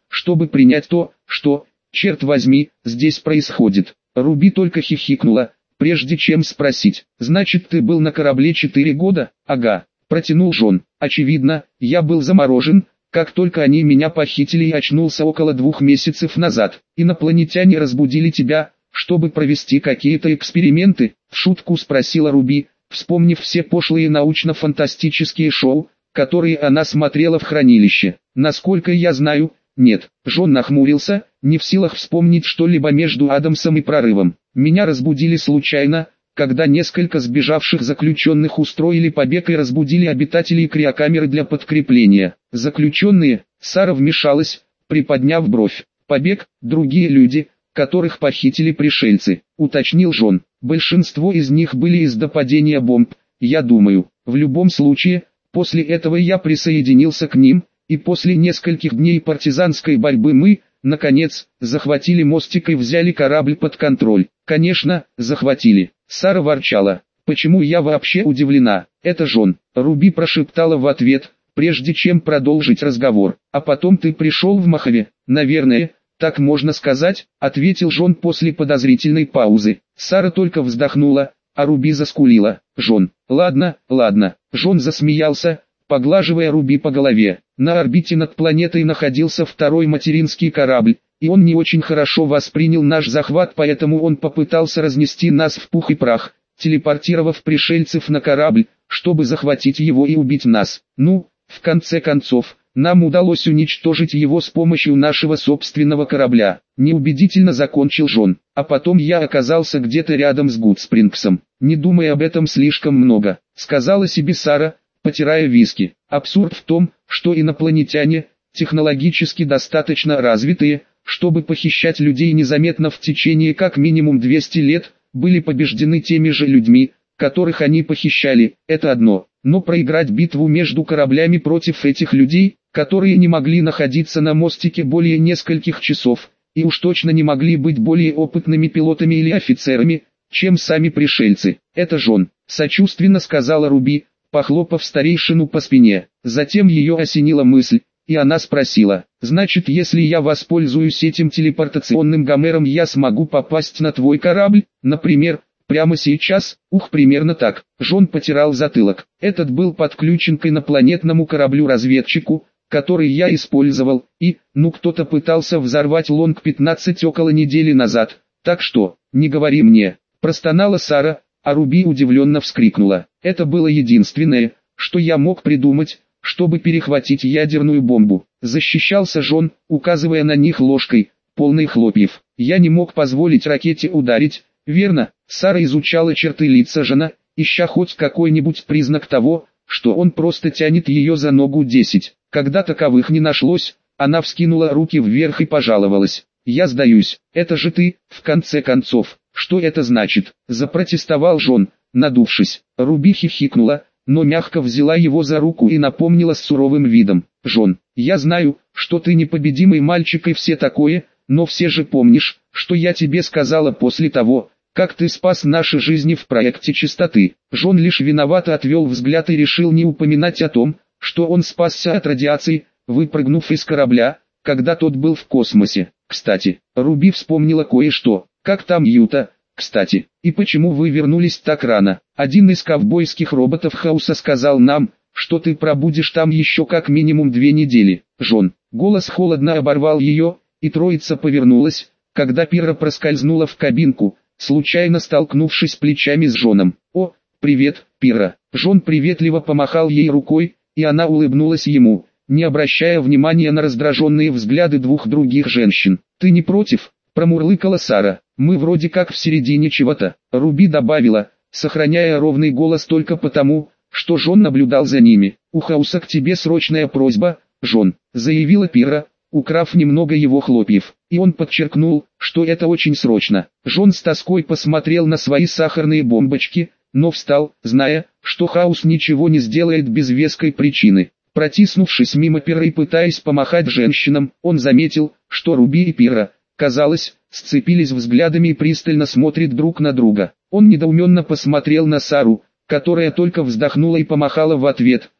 чтобы принять то, что, черт возьми, здесь происходит. Руби только хихикнула, прежде чем спросить: «Значит, ты был на корабле четыре года?» «Ага», протянул Джон. «Очевидно, я был заморожен, как только они меня похитили, и очнулся около двух месяцев назад. Инопланетяне разбудили тебя, чтобы провести какие-то эксперименты?» В шутку спросила Руби, вспомнив все пошлые научно-фантастические шоу, которые она смотрела в хранилище. «Насколько я знаю, нет». Джон нахмурился, не в силах вспомнить что-либо между Адамсом и прорывом. «Меня разбудили случайно, когда несколько сбежавших заключенных устроили побег и разбудили обитателей криокамеры для подкрепления». «Заключенные?» Сара вмешалась, приподняв бровь. «Побег, другие люди, которых похитили пришельцы», уточнил Джон. «Большинство из них были из-за падения бомб, я думаю. В любом случае, после этого я присоединился к ним, и после нескольких дней партизанской борьбы мы, наконец, захватили мостик и взяли корабль под контроль». «Конечно, захватили». Сара ворчала. «Почему я вообще удивлена? Это Джон». Руби прошептала в ответ, прежде чем продолжить разговор. «А потом ты пришел в Мохаве?» «Наверное, так можно сказать», ответил Джон после подозрительной паузы. Сара только вздохнула, а Руби заскулила. «Джон, ладно, ладно». Джон засмеялся, поглаживая Руби по голове. На орбите над планетой находился второй материнский корабль, и он не очень хорошо воспринял наш захват, поэтому он попытался разнести нас в пух и прах, телепортировав пришельцев на корабль, чтобы захватить его и убить нас. Ну, в конце концов, нам удалось уничтожить его с помощью нашего собственного корабля. Неубедительно закончил Джон. А потом я оказался где-то рядом с Гудспрингсом. Не думай об этом слишком много, сказала себе Сара, потирая виски. Абсурд в том, что инопланетяне, технологически достаточно развитые, чтобы похищать людей незаметно в течение как минимум двухсот лет, были побеждены теми же людьми, которых они похищали. Это одно. Но проиграть битву между кораблями против этих людей, которые не могли находиться на мостике более нескольких часов, и уж точно не могли быть более опытными пилотами или офицерами, чем сами пришельцы. «Это Джон», сочувственно сказала Руби, похлопав старейшину по спине. Затем ее осенила мысль, и она спросила: «Значит, если я воспользуюсь этим телепортационным гомером, я смогу попасть на твой корабль, например, прямо сейчас?» «Ух, примерно так». Джон потирал затылок. «Этот был подключен к инопланетному кораблю-разведчику, который я использовал, и, ну кто-то пытался взорвать Лонг пятнадцать около недели назад, так что, не говори мне», простонала Сара, а Руби удивленно вскрикнула. «Это было единственное, что я мог придумать, чтобы перехватить ядерную бомбу», защищался Джон, указывая на них ложкой, полной хлопьев. «Я не мог позволить ракете ударить, верно?» Сара изучала черты лица Джона, ища хоть какой-нибудь признак того, что он просто тянет ее за ногу десять. Когда таковых не нашлось, она вскинула руки вверх и пожаловалась: «Я сдаюсь, это же ты, в конце концов». «Что это значит?» – запротестовал Джон, надувшись. Руби хихикнула, но мягко взяла его за руку и напомнила с суровым видом: «Джон, я знаю, что ты непобедимый мальчик и все такое, но все же помнишь, что я тебе сказала после того, как ты спас наши жизни в проекте чистоты». Джон лишь виновато отвел взгляд и решил не упоминать о том, что он спасся от радиации, выпрыгнув из корабля, когда тот был в космосе. Кстати, Руби вспомнила кое-что. «Как там Юта, кстати, и почему вы вернулись так рано? Один из ковбойских роботов Хауса сказал нам, что ты пробудешь там еще как минимум две недели». Джон, голос холодно оборвал ее, и троица повернулась, когда Пира проскользнула в кабинку, случайно столкнувшись плечами с Джоном. «О, привет, Пира». Джон приветливо помахал ей рукой, и она улыбнулась ему, не обращая внимания на раздраженные взгляды двух других женщин. «Ты не против?» – промурлыкала Сара. «Мы вроде как в середине чего-то», – Руби добавила, сохраняя ровный голос только потому, что Джон наблюдал за ними. «У Хауса к тебе срочная просьба, Джон», – заявила Пира, украв немного его хлопьев. И он подчеркнул, что это очень срочно. Джон с тоской посмотрел на свои сахарные бомбочки, но встал, зная, что Хаус ничего не сделает без веской причины. Протиснувшись мимо Пиры и пытаясь помахать женщинам, он заметил, что Руби и Пира, казалось, сцепились взглядами и пристально смотрят друг на друга. Он недоуменно посмотрел на Сару, которая только вздохнула и помахала в ответ,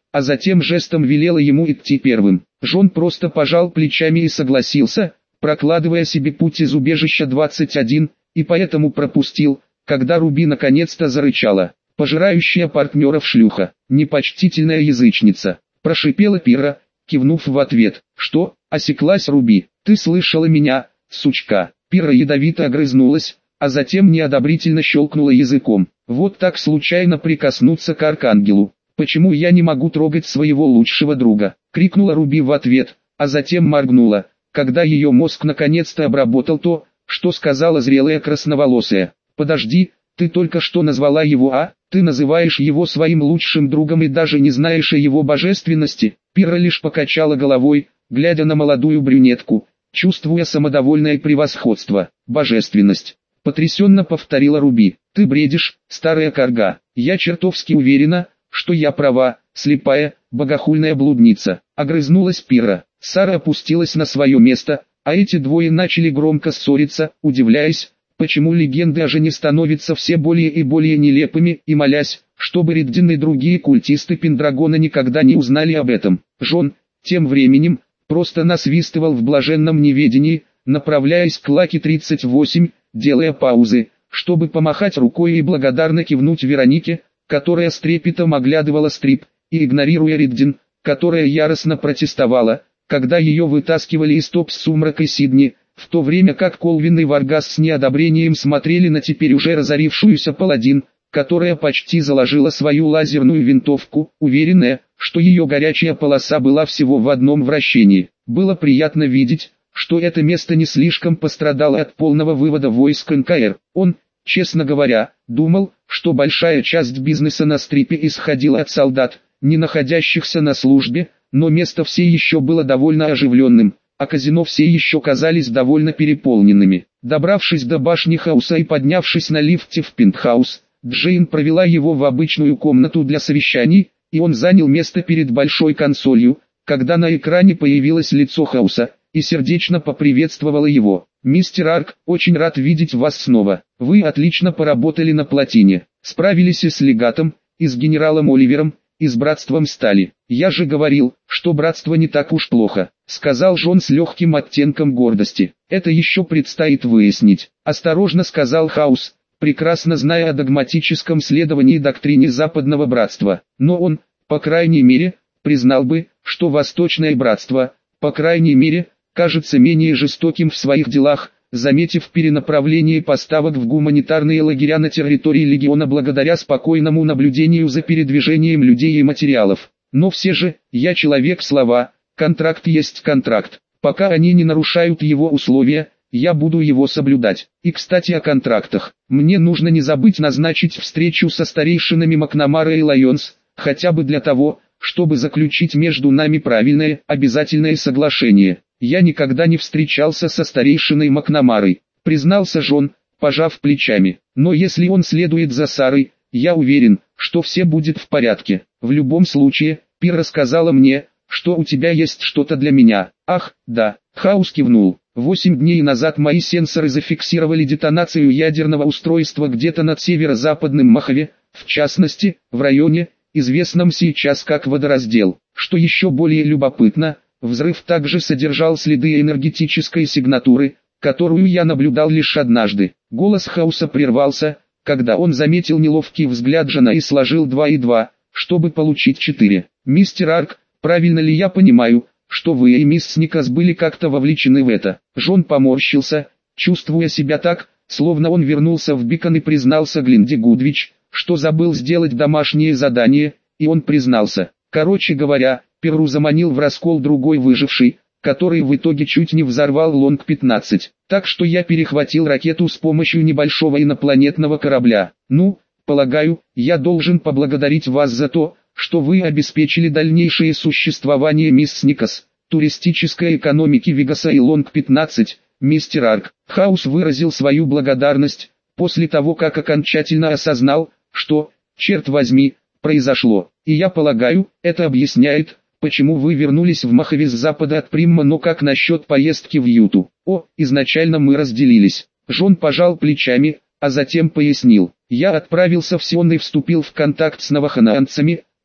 а затем жестом велела ему идти первым. Джон просто пожал плечами и согласился, прокладывая себе путь из убежища двадцать один, и поэтому пропустил, когда Руби наконец-то зарычала. Пожирающая партнеров шлюха, непочтительная язычница, прошипела Пирра, кивнув в ответ. Что? Осеклась Руби. Ты слышала меня, сучка? Пирра ядовито огрызнулась, а затем неодобрительно щелкнула языком. Вот так случайно прикоснуться к Аркангелу. Почему я не могу трогать своего лучшего друга? Крикнула Руби в ответ, а затем моргнула, когда ее мозг наконец-то обработал то, что сказала зрелая красноволосая. Подожди, ты только что назвала его, а? Ты называешь его своим лучшим другом и даже не знаешь о его божественности? Пирра лишь покачала головой, глядя на молодую брюнетку, чувствуя самодовольное превосходство. Божественность. Потрясенно повторила Руби. Ты бредишь, старая карга. Я чертовски уверена, что я права, слепая, богохульная блудница. Огрызнулась Пирра. Сара опустилась на свое место, а эти двое начали громко ссориться, удивляясь, почему легенды о жене становятся все более и более нелепыми, и молясь, чтобы Риддин и другие культисты Пендрагона никогда не узнали об этом. Джон, тем временем, просто насвистывал в блаженном неведении, направляясь к Лаки тридцать восемь, делая паузы, чтобы помахать рукой и благодарно кивнуть Веронике, которая с трепетом оглядывала стрип, и игнорируя Риддин, которая яростно протестовала, когда ее вытаскивали из топ с сумракой Сидни, в то время как Колвин и Варгас с неодобрением смотрели на теперь уже разорившуюся паладин, которая почти заложила свою лазерную винтовку, уверенная, что ее горячая полоса была всего в одном вращении. Было приятно видеть, что это место не слишком пострадало от полного вывода войск эн ка эр. Он, честно говоря, думал, что большая часть бизнеса на стрипе исходила от солдат, не находящихся на службе, но место все еще было довольно оживленным, а казино все еще казались довольно переполненными. Добравшись до башни Хауса и поднявшись на лифте в пентхаус, Джейн провела его в обычную комнату для совещаний, и он занял место перед большой консолью, когда на экране появилось лицо Хауса, и сердечно поприветствовала его. «Мистер Арк, очень рад видеть вас снова. Вы отлично поработали на плотине, справились и с легатом, и с генералом Оливером, и с братством стали. Я же говорил, что братство не так уж плохо», — сказал Джон с легким оттенком гордости. «Это еще предстоит выяснить», — осторожно сказал Хаус, прекрасно зная о догматическом следовании доктрине Западного Братства. Но он, по крайней мере, признал бы, что Восточное Братство, по крайней мере, кажется менее жестоким в своих делах, заметив перенаправление поставок в гуманитарные лагеря на территории Легиона благодаря спокойному наблюдению за передвижением людей и материалов. Но все же, я человек слова, контракт есть контракт. Пока они не нарушают его условия, я буду его соблюдать. И кстати о контрактах. Мне нужно не забыть назначить встречу со старейшинами Макнамара и Лайонс, хотя бы для того, чтобы заключить между нами правильное, обязательное соглашение. Я никогда не встречался со старейшиной Макнамарой, признался Джон, пожав плечами. Но если он следует за Сарой, я уверен, что все будет в порядке. В любом случае, Пирра сказала мне, что у тебя есть что-то для меня. Ах, да, Хаус кивнул. Восемь дней назад мои сенсоры зафиксировали детонацию ядерного устройства где-то над северо-западным Мохаве, в частности, в районе, известном сейчас как водораздел. Что еще более любопытно, взрыв также содержал следы энергетической сигнатуры, которую я наблюдал лишь однажды. Голос Хауса прервался, когда он заметил неловкий взгляд Джона и сложил два и два, чтобы получить четыре. «Мистер Арк, правильно ли я понимаю, что вы и мисс Никас были как-то вовлечены в это?» Джон поморщился, чувствуя себя так, словно он вернулся в Бикон и признался Глинде Гудвич, что забыл сделать домашнее задание, и он признался. Короче говоря, Перу заманил в раскол другой выживший, который в итоге чуть не взорвал Лонг пятнадцать. Так что я перехватил ракету с помощью небольшого инопланетного корабля. Ну, полагаю, я должен поблагодарить вас за то, что вы обеспечили дальнейшее существование мисс Никас, туристической экономики Вегаса и Лонг пятнадцать, мистер Арк. Хаус выразил свою благодарность, после того как окончательно осознал, что, черт возьми, произошло. И я полагаю, это объясняет, почему вы вернулись в Мохаве с запада от Примма, но как насчет поездки в Юту? О, изначально мы разделились. Джон пожал плечами, а затем пояснил. Я отправился в Сион и вступил в контакт с новоханаанцами,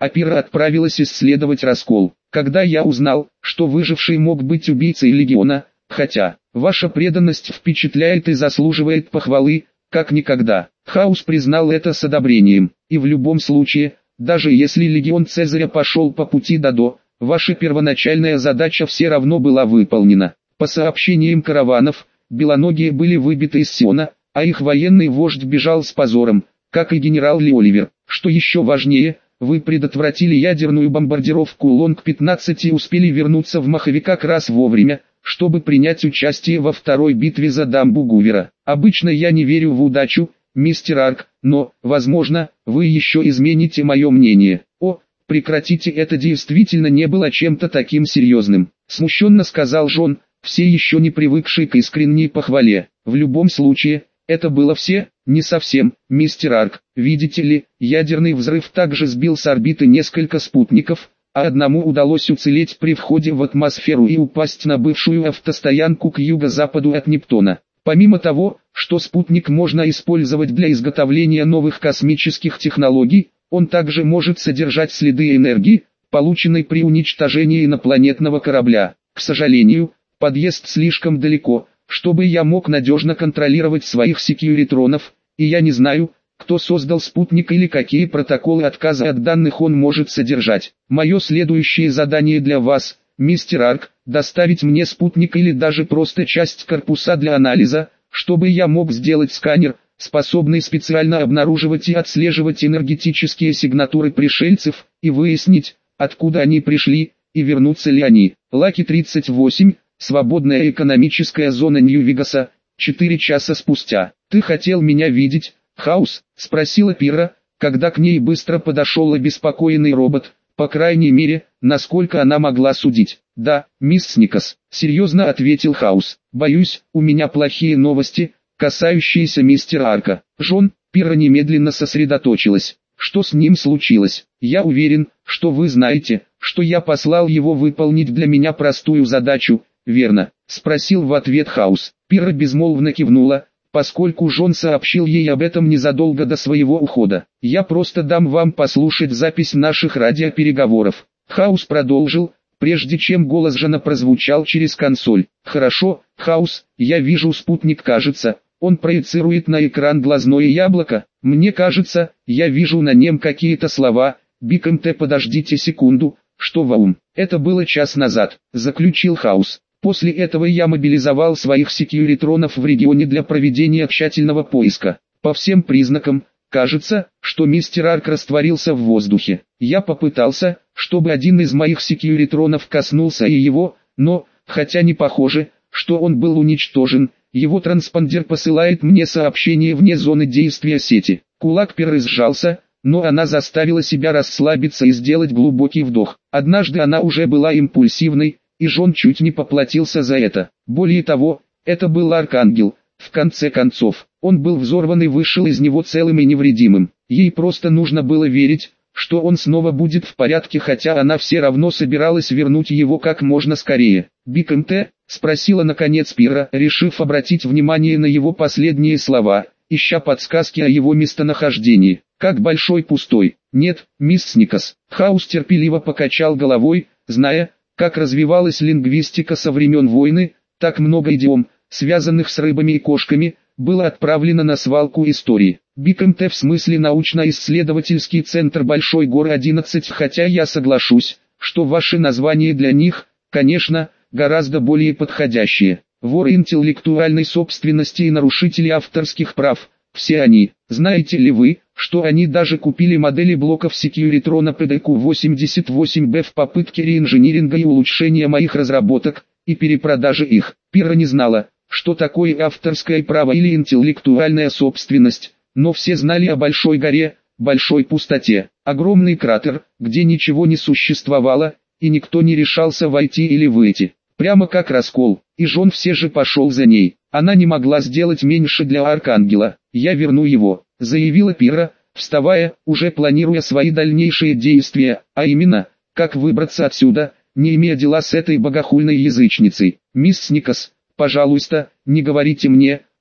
а Пира отправилась исследовать раскол. Когда я узнал, что выживший мог быть убийцей легиона, хотя ваша преданность впечатляет и заслуживает похвалы, как никогда. Хаус признал это с одобрением, и в любом случае, даже если легион Цезаря пошел по пути Дадо, ваша первоначальная задача все равно была выполнена. По сообщениям караванов, белоногие были выбиты из Сиона, а их военный вождь бежал с позором, как и генерал Лиоливер. Что еще важнее, вы предотвратили ядерную бомбардировку Лонг пятнадцать и успели вернуться в Мохаве как раз вовремя, чтобы принять участие во второй битве за дамбу Гувера. Обычно я не верю в удачу, мистер Арк, но, возможно, вы еще измените мое мнение. О, прекратите, это действительно не было чем-то таким серьезным, смущенно сказал Джон, все еще не привыкший к искренней похвале. В любом случае, это было все, не совсем, мистер Арк. Видите ли, ядерный взрыв также сбил с орбиты несколько спутников, а одному удалось уцелеть при входе в атмосферу и упасть на бывшую автостоянку к юго-западу от Нептуна. Помимо того, что спутник можно использовать для изготовления новых космических технологий, он также может содержать следы энергии, полученной при уничтожении инопланетного корабля. К сожалению, подъезд слишком далеко, чтобы я мог надежно контролировать своих секьюритронов, и я не знаю, кто создал спутник или какие протоколы отказа от данных он может содержать. Мое следующее задание для вас, мистер Арк, доставить мне спутник или даже просто часть корпуса для анализа, чтобы я мог сделать сканер, способный специально обнаруживать и отслеживать энергетические сигнатуры пришельцев, и выяснить, откуда они пришли, и вернутся ли они. Лаки тридцать восемь, свободная экономическая зона Нью-Вегаса, четыре часа спустя. «Ты хотел меня видеть, Хаус?» — спросила Пира, когда к ней быстро подошел обеспокоенный робот, по крайней мере, насколько она могла судить. «Да, мисс Сникас», — серьезно ответил Хаус. «Боюсь, у меня плохие новости, касающиеся мистера Арка». Джон, Пира немедленно сосредоточилась. «Что с ним случилось? Я уверен, что вы знаете, что я послал его выполнить для меня простую задачу, верно?» — спросил в ответ Хаус. Пира безмолвно кивнула, поскольку Джон сообщил ей об этом незадолго до своего ухода. «Я просто дам вам послушать запись наших радиопереговоров». Хаус продолжил, прежде чем голос Джона прозвучал через консоль. «Хорошо, Хаус, я вижу спутник, кажется, он проецирует на экран глазное яблоко. Мне кажется, я вижу на нем какие-то слова. Бик-МТ, подождите секунду, что вам?» «Это было час назад», — заключил Хаус. «После этого я мобилизовал своих секьюритронов в регионе для проведения тщательного поиска. По всем признакам, кажется, что мистер Арк растворился в воздухе. Я попытался, чтобы один из моих секьюритронов коснулся и его, но, хотя не похоже, что он был уничтожен, его транспондер посылает мне сообщение вне зоны действия сети». Кулак Пиры сжался, но она заставила себя расслабиться и сделать глубокий вдох. Однажды она уже была импульсивной, и Джон чуть не поплатился за это. Более того, это был Аркангел. В конце концов, он был взорван и вышел из него целым и невредимым. Ей просто нужно было верить, что он снова будет в порядке, хотя она все равно собиралась вернуть его как можно скорее. «Бик-МТ?» — спросила наконец Пира, решив обратить внимание на его последние слова, ища подсказки о его местонахождении. «Как большой пустой?» «Нет, мисс Сникас». Хаус терпеливо покачал головой, зная, как развивалась лингвистика со времен войны, так много идиом, связанных с рыбами и кошками, было отправлено на свалку истории. Бик-МТ в смысле научно-исследовательский центр Большой горы одиннадцать, хотя я соглашусь, что ваши названия для них, конечно, гораздо более подходящие. Воры интеллектуальной собственности и нарушители авторских прав, все они. Знаете ли вы, что они даже купили модели блоков Секьюритрона пи ди кью восемьдесят восемь бэ в попытке реинжиниринга и улучшения моих разработок, и перепродажи их? Пира не знала, что такое авторское право или интеллектуальная собственность, но все знали о Большой горе, большой пустоте. Огромный кратер, где ничего не существовало, и никто не решался войти или выйти. Прямо как раскол, и Джон все же пошел за ней. Она не могла сделать меньше для Аркангела. «Я верну его», — заявила Пира, вставая, уже планируя свои дальнейшие действия, а именно, как выбраться отсюда, не имея дела с этой богохульной язычницей. «Мисс Сникас, пожалуйста, не говорите мне,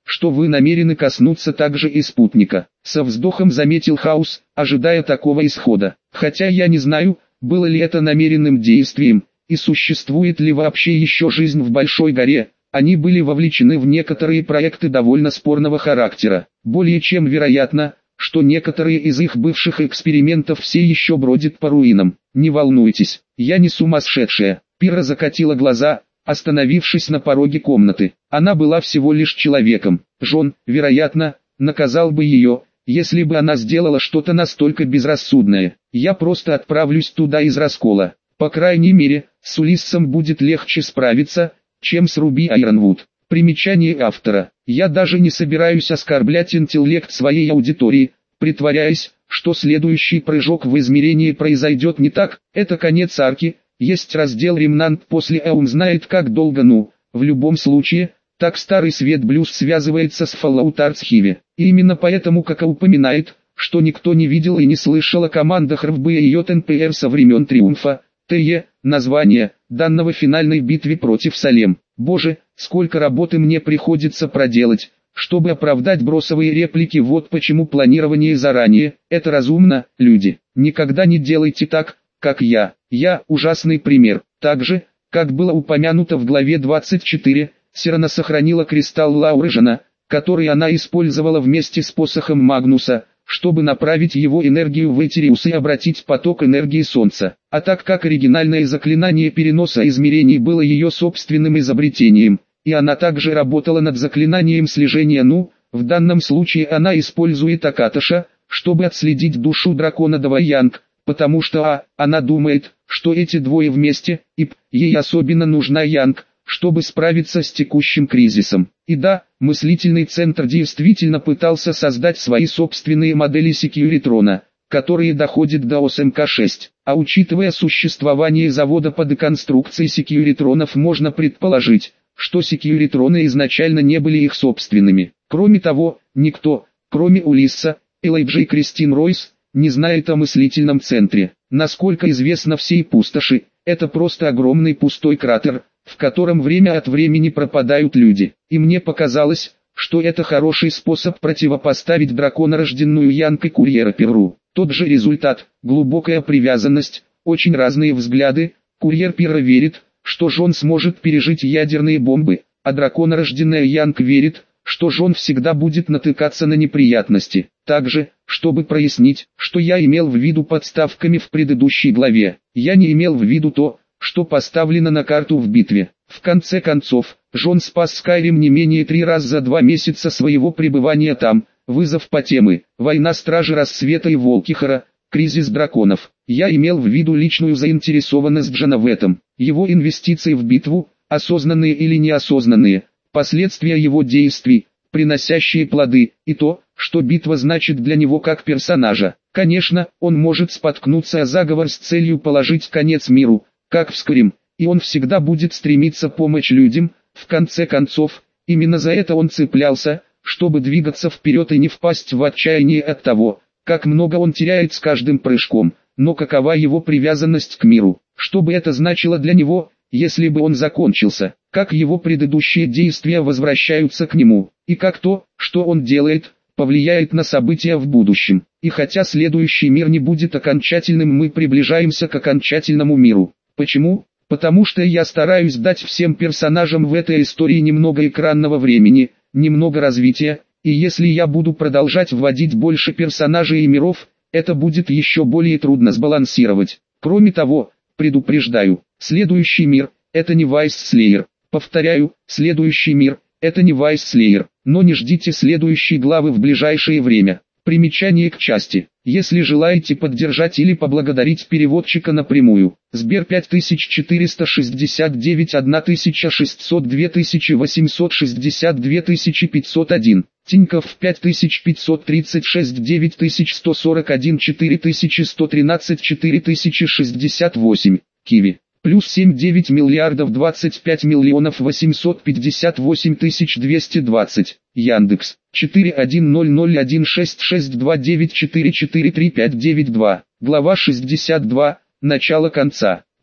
что вы намерены коснуться также и спутника. Со вздохом заметил Хаус, ожидая такого исхода. Хотя я не знаю, было ли это намеренным действием, и существует ли вообще еще жизнь в Большой горе. Они были вовлечены в некоторые проекты довольно спорного характера. Более чем вероятно, что некоторые из их бывших экспериментов все еще бродят по руинам. Не волнуйтесь, я не сумасшедшая. Пира закатила глаза, остановившись на пороге комнаты. Она была всего лишь человеком. Джон, вероятно, наказал бы ее, если бы она сделала что-то настолько безрассудное. Я просто отправлюсь туда из раскола. По крайней мере, с Улиссом будет легче справиться, чем с Руби Айронвуд. Примечание автора. Я даже не собираюсь оскорблять интеллект своей аудитории, притворяясь, что следующий прыжок в измерении произойдет не так. Это конец арки. Есть раздел «Ремнант» после «Эум знает как долго», ну, в любом случае, так старый свет Блюз связывается с Fallout Archive. И именно поэтому, как и упоминает, что никто не видел и не слышал о командах эр эф бэ и эн пэ эр со времен Триумфа, ТЕ, название, данного финальной битве против Салем. Боже, сколько работы мне приходится проделать, чтобы оправдать бросовые реплики. Вот почему планирование заранее, это разумно, люди. Никогда не делайте так, как я. Я ужасный пример. Так же, как было упомянуто в главе двадцать четыре, Сирана сохранила кристалл Лаурежана, который она использовала вместе с посохом Магнуса, чтобы направить его энергию в Этериус и обратить поток энергии Солнца. А так как оригинальное заклинание переноса измерений было ее собственным изобретением, и она также работала над заклинанием слежения, ну, в данном случае она использует Акаташа, чтобы отследить душу дракона Давайянг, потому что а, она думает, что эти двое вместе, и п, ей особенно нужна Янг, чтобы справиться с текущим кризисом. И да, мыслительный центр действительно пытался создать свои собственные модели Секьюритрона, которые доходят до о эс эм ка шесть. А учитывая существование завода по деконструкции секьюритронов, можно предположить, что секьюритроны изначально не были их собственными. Кроме того, никто, кроме Улисса, Элайджа и Кристин Ройс, не знает о мыслительном центре. Насколько известно всей пустоши, это просто огромный пустой кратер, в котором время от времени пропадают люди. И мне показалось, что это хороший способ противопоставить драконорожденную Янг и Курьера Перру. Тот же результат, глубокая привязанность, очень разные взгляды. Курьер Перра верит, что Джон сможет пережить ядерные бомбы, а драконорожденная Янг верит, что Джон всегда будет натыкаться на неприятности. Также, чтобы прояснить, что я имел в виду подставками в предыдущей главе, я не имел в виду то, что поставлено на карту в битве. В конце концов, Джон спас Скайрим не менее три раза за два месяца своего пребывания там. Вызов по теме «Война Стражи Рассвета и Волкихора. Кризис драконов». Я имел в виду личную заинтересованность Джона в этом, его инвестиции в битву, осознанные или неосознанные, последствия его действий, приносящие плоды, и то, что битва значит для него как персонажа. Конечно, он может споткнуться о заговор с целью положить конец миру, как в Скайрим, и он всегда будет стремиться помочь людям. В конце концов, именно за это он цеплялся, чтобы двигаться вперед и не впасть в отчаяние от того, как много он теряет с каждым прыжком. Но какова его привязанность к миру? Что бы это значило для него, если бы он закончился? Как его предыдущие действия возвращаются к нему? И как то, что он делает, повлияет на события в будущем? И хотя следующий мир не будет окончательным, мы приближаемся к окончательному миру. Почему? Потому что я стараюсь дать всем персонажам в этой истории немного экранного времени, немного развития, и если я буду продолжать вводить больше персонажей и миров, это будет еще более трудно сбалансировать. Кроме того, предупреждаю, следующий мир – это не Вайсслеер. Повторяю, следующий мир – это не Вайсслеер, но не ждите следующей главы в ближайшее время. Примечание к части. Если желаете поддержать или поблагодарить переводчика напрямую, Сбер пять тысяч четыреста шестьдесят девять тысяча шестьсот два восемьсот шестьдесят два пятьсот один, Тинькофф пять тысяч пятьсот тридцать шесть девять сто сорок один четыре сто тринадцать четыре шестьдесят восемь, Киви. Плюс семь девять миллиардов двадцать пять миллионов восемьсот пятьдесят восемь тысяч двести двадцать. Яндекс. четыре один ноль ноль один шесть шесть два девять четыре четыре три пять девять два. Глава шестьдесят два. Начало конца.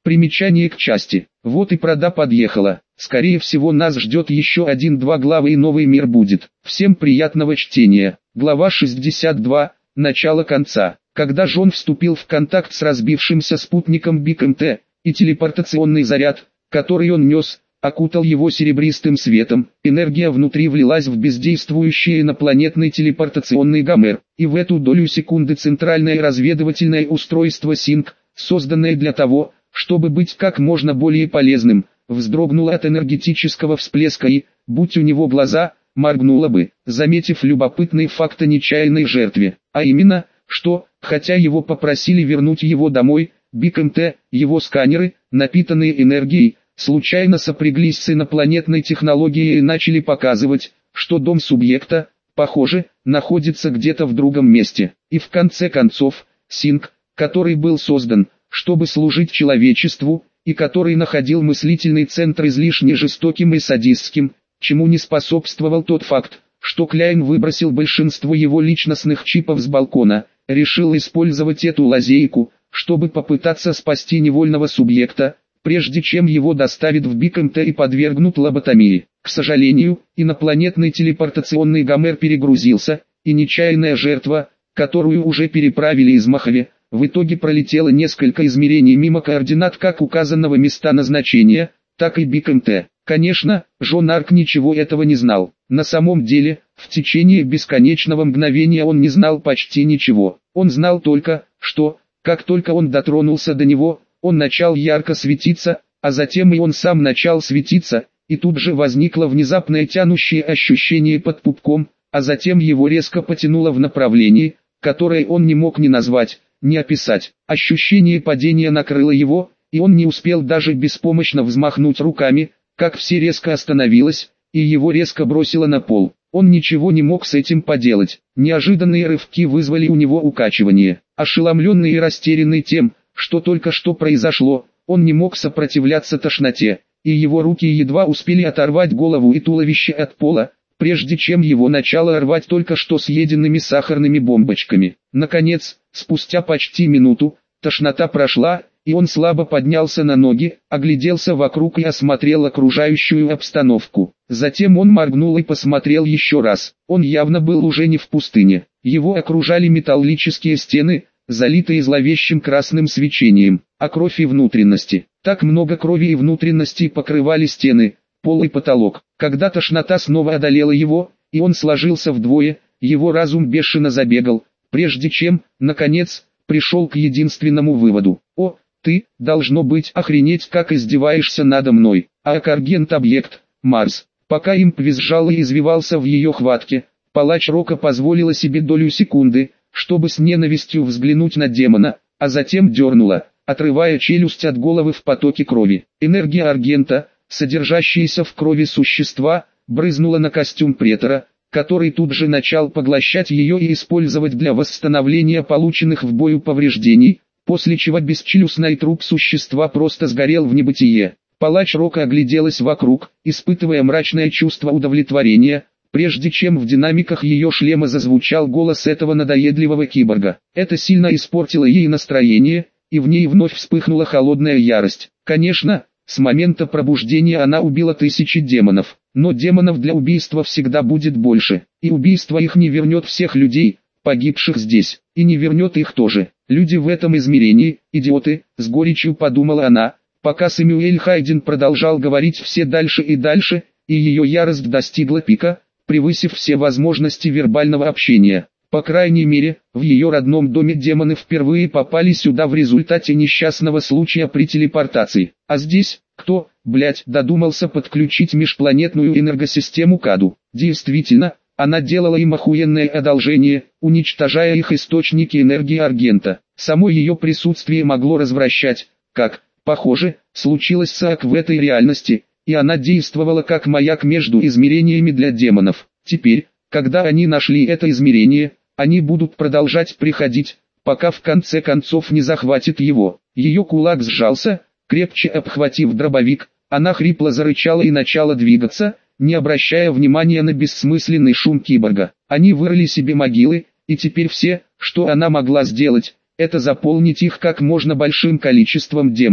Примечание к части. Вот и Прода подъехала. Скорее всего нас ждет еще один-два главы и новый мир будет. Всем приятного чтения. Глава шестьдесят два. Начало конца. Когда Джон вступил в контакт с разбившимся спутником БКМТ, и телепортационный заряд, который он нес, окутал его серебристым светом, энергия внутри влилась в бездействующий инопланетный телепортационный гомер, и в эту долю секунды центральное разведывательное устройство Синк, созданное для того, чтобы быть как можно более полезным, вздрогнуло от энергетического всплеска и, будь у него глаза, моргнуло бы, заметив любопытный факт о нечаянной жертве, а именно, что, хотя его попросили вернуть его домой, БКМТ, его сканеры, напитанные энергией, случайно сопряглись с инопланетной технологией и начали показывать, что дом субъекта, похоже, находится где-то в другом месте. И в конце концов, Синк, который был создан, чтобы служить человечеству, и который находил мыслительный центр излишне жестоким и садистским, чему не способствовал тот факт, что Кляйн выбросил большинство его личностных чипов с балкона, решил использовать эту лазейку, чтобы попытаться спасти невольного субъекта, прежде чем его доставят в БКМТ и подвергнут лоботомии. К сожалению, инопланетный телепортационный гомер перегрузился, и нечаянная жертва, которую уже переправили из Махави, в итоге пролетела несколько измерений мимо координат как указанного места назначения, так и БКМТ. Конечно, Джон Арк ничего этого не знал. На самом деле, в течение бесконечного мгновения он не знал почти ничего. Он знал только, что, как только он дотронулся до него, он начал ярко светиться, а затем и он сам начал светиться, и тут же возникло внезапное тянущее ощущение под пупком, а затем его резко потянуло в направлении, которое он не мог ни назвать, ни описать. Ощущение падения накрыло его, и он не успел даже беспомощно взмахнуть руками, как все резко остановилось, и его резко бросило на пол. Он ничего не мог с этим поделать. Неожиданные рывки вызвали у него укачивание. Ошеломленный и растерянный тем, что только что произошло, он не мог сопротивляться тошноте, и его руки едва успели оторвать голову и туловище от пола, прежде чем его начало рвать только что съеденными сахарными бомбочками. Наконец, спустя почти минуту, тошнота прошла, и он слабо поднялся на ноги, огляделся вокруг и осмотрел окружающую обстановку. Затем он моргнул и посмотрел еще раз. Он явно был уже не в пустыне. Его окружали металлические стены, залитые зловещим красным свечением, а кровь и внутренности. Так много крови и внутренностей покрывали стены, пол и потолок. Когда тошнота снова одолела его, и он сложился вдвое, его разум бешено забегал, прежде чем, наконец, пришел к единственному выводу. «О, ты, должно быть, охренеть, как издеваешься надо мной!» А Акаргент-объект, Марс, пока имп визжал и извивался в ее хватке, палач Рока позволила себе долю секунды, чтобы с ненавистью взглянуть на демона, а затем дернула, отрывая челюсть от головы в потоке крови. Энергия Аргента, содержащаяся в крови существа, брызнула на костюм претора, который тут же начал поглощать ее и использовать для восстановления полученных в бою повреждений, после чего бесчелюстный труп существа просто сгорел в небытие. Палач Рока огляделась вокруг, испытывая мрачное чувство удовлетворения, прежде чем в динамиках ее шлема зазвучал голос этого надоедливого киборга. Это сильно испортило ей настроение, и в ней вновь вспыхнула холодная ярость. Конечно, с момента пробуждения она убила тысячи демонов, но демонов для убийства всегда будет больше, и убийство их не вернет всех людей, погибших здесь, и не вернет их тоже. Люди в этом измерении, идиоты, с горечью подумала она, пока Сэмюэль Хайден продолжал говорить все дальше и дальше, и ее ярость достигла пика, превысив все возможности вербального общения. По крайней мере, в ее родном доме демоны впервые попали сюда в результате несчастного случая при телепортации. А здесь, кто, блять, додумался подключить межпланетную энергосистему к аду? Действительно, она делала им охуенное одолжение, уничтожая их источники энергии Аргента. Само ее присутствие могло развращать, как, похоже, случилось с Аак в этой реальности, и она действовала как маяк между измерениями для демонов. Теперь, когда они нашли это измерение, они будут продолжать приходить, пока в конце концов не захватит его. Ее кулак сжался, крепче обхватив дробовик, она хрипло зарычала и начала двигаться, не обращая внимания на бессмысленный шум киборга. Они вырыли себе могилы, и теперь все, что она могла сделать, это заполнить их как можно большим количеством демонов.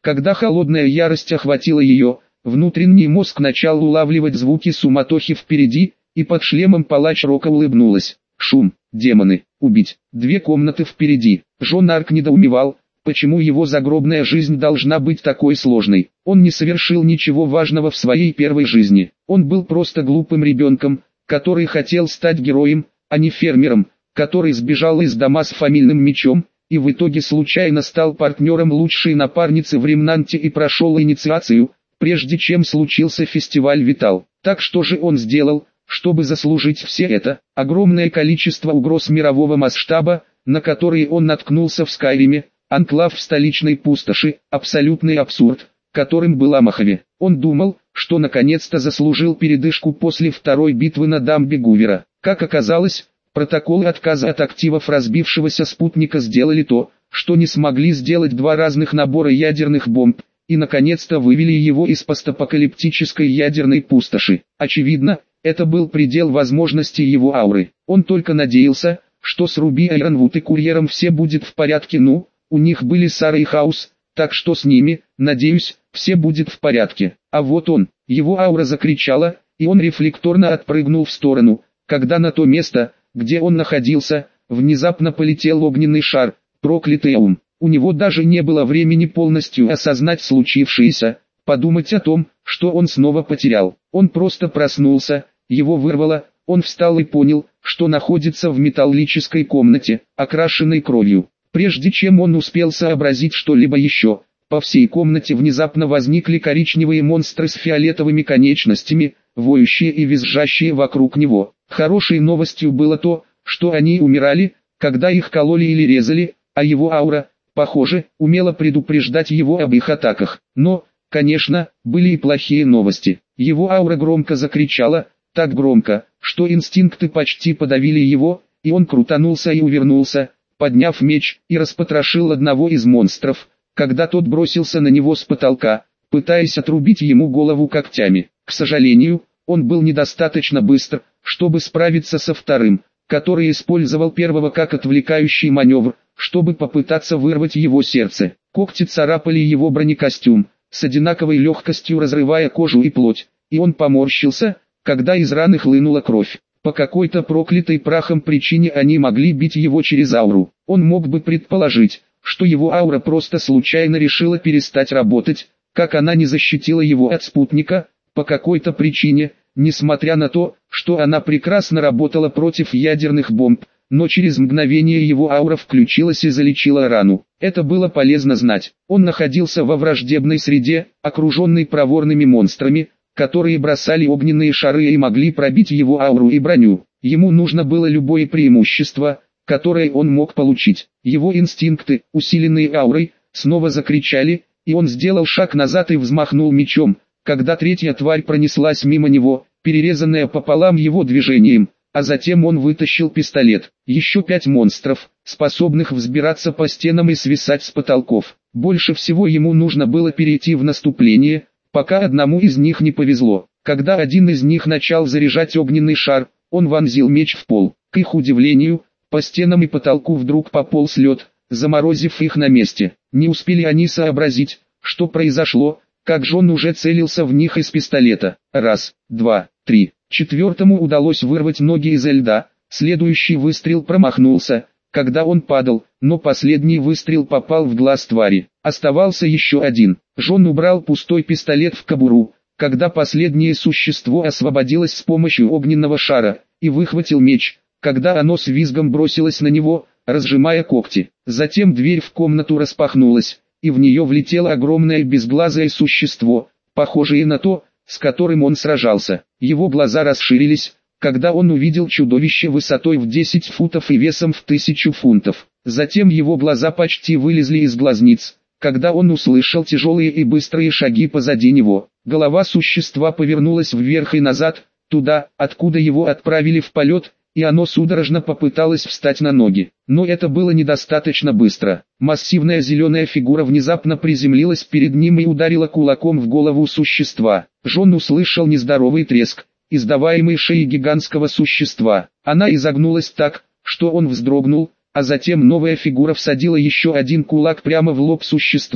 Когда холодная ярость охватила ее, внутренний мозг начал улавливать звуки суматохи впереди, и под шлемом палач Рока улыбнулась. Шум, демоны, убить, две комнаты впереди. Джон Арк недоумевал, почему его загробная жизнь должна быть такой сложной. Он не совершил ничего важного в своей первой жизни. Он был просто глупым ребенком, который хотел стать героем, а не фермером, который сбежал из дома с фамильным мечом, и в итоге случайно стал партнером лучшей напарницы в Ремнанте и прошел инициацию, прежде чем случился фестиваль Витал. Так что же он сделал, чтобы заслужить все это? Огромное количество угроз мирового масштаба, на которые он наткнулся в Скайриме, анклав в столичной пустоши, абсолютный абсурд, которым был Амахове. Он думал, что наконец-то заслужил передышку после второй битвы на дамбе Гувера. Как оказалось, протоколы отказа от активов разбившегося спутника сделали то, что не смогли сделать два разных набора ядерных бомб, и наконец-то вывели его из постапокалиптической ядерной пустоши. Очевидно, это был предел возможностей его ауры. Он только надеялся, что с Руби Айронвуд и Курьером все будет в порядке. Ну, у них были Сара и Хаус, так что с ними, надеюсь, все будет в порядке. А вот он, его аура закричала, и он рефлекторно отпрыгнул в сторону, когда на то место, где он находился, внезапно полетел огненный шар, проклятый ум. У него даже не было времени полностью осознать случившееся, подумать о том, что он снова потерял. Он просто проснулся, его вырвало, он встал и понял, что находится в металлической комнате, окрашенной кровью. Прежде чем он успел сообразить что-либо еще, по всей комнате внезапно возникли коричневые монстры с фиолетовыми конечностями, воющие и визжащие вокруг него. Хорошей новостью было то, что они умирали, когда их кололи или резали, а его аура, похоже, умела предупреждать его об их атаках. Но, конечно, были и плохие новости. Его аура громко закричала, так громко, что инстинкты почти подавили его, и он крутанулся и увернулся, подняв меч, и распотрошил одного из монстров, когда тот бросился на него с потолка, пытаясь отрубить ему голову когтями. К сожалению, он был недостаточно быстр, чтобы справиться со вторым, который использовал первого как отвлекающий маневр, чтобы попытаться вырвать его сердце. Когти царапали его бронекостюм, с одинаковой легкостью разрывая кожу и плоть, и он поморщился, когда из раны хлынула кровь. По какой-то проклятой прахом причине они могли бить его через ауру. Он мог бы предположить, что его аура просто случайно решила перестать работать, как она не защитила его от спутника, по какой-то причине, несмотря на то, что она прекрасно работала против ядерных бомб, но через мгновение его аура включилась и залечила рану. Это было полезно знать. Он находился во враждебной среде, окруженный проворными монстрами, которые бросали огненные шары и могли пробить его ауру и броню. Ему нужно было любое преимущество, которое он мог получить. Его инстинкты, усиленные аурой, снова закричали, и он сделал шаг назад и взмахнул мечом, когда третья тварь пронеслась мимо него, перерезанная пополам его движением, а затем он вытащил пистолет. Еще пять монстров, способных взбираться по стенам и свисать с потолков. Больше всего ему нужно было перейти в наступление, пока одному из них не повезло. Когда один из них начал заряжать огненный шар, он вонзил меч в пол. К их удивлению, по стенам и потолку вдруг пополз лед, заморозив их на месте. Не успели они сообразить, что произошло, как Джон уже целился в них из пистолета. Раз, два, три. Четвертому удалось вырвать ноги из льда, следующий выстрел промахнулся, когда он падал, но последний выстрел попал в глаз твари. Оставался еще один. Джон убрал пустой пистолет в кобуру, когда последнее существо освободилось с помощью огненного шара, и выхватил меч, когда оно с визгом бросилось на него, разжимая когти. Затем дверь в комнату распахнулась, и в нее влетело огромное безглазое существо, похожее на то, с которым он сражался. Его глаза расширились, когда он увидел чудовище высотой в десять футов и весом в тысячу фунтов. Затем его глаза почти вылезли из глазниц, когда он услышал тяжелые и быстрые шаги позади него. Голова существа повернулась вверх и назад, туда, откуда его отправили в полет, и оно судорожно попыталось встать на ноги. Но это было недостаточно быстро. Массивная зеленая фигура внезапно приземлилась перед ним и ударила кулаком в голову существа. Джон услышал нездоровый треск, издаваемый шеей гигантского существа. Она изогнулась так, что он вздрогнул, а затем новая фигура всадила еще один кулак прямо в лоб существа,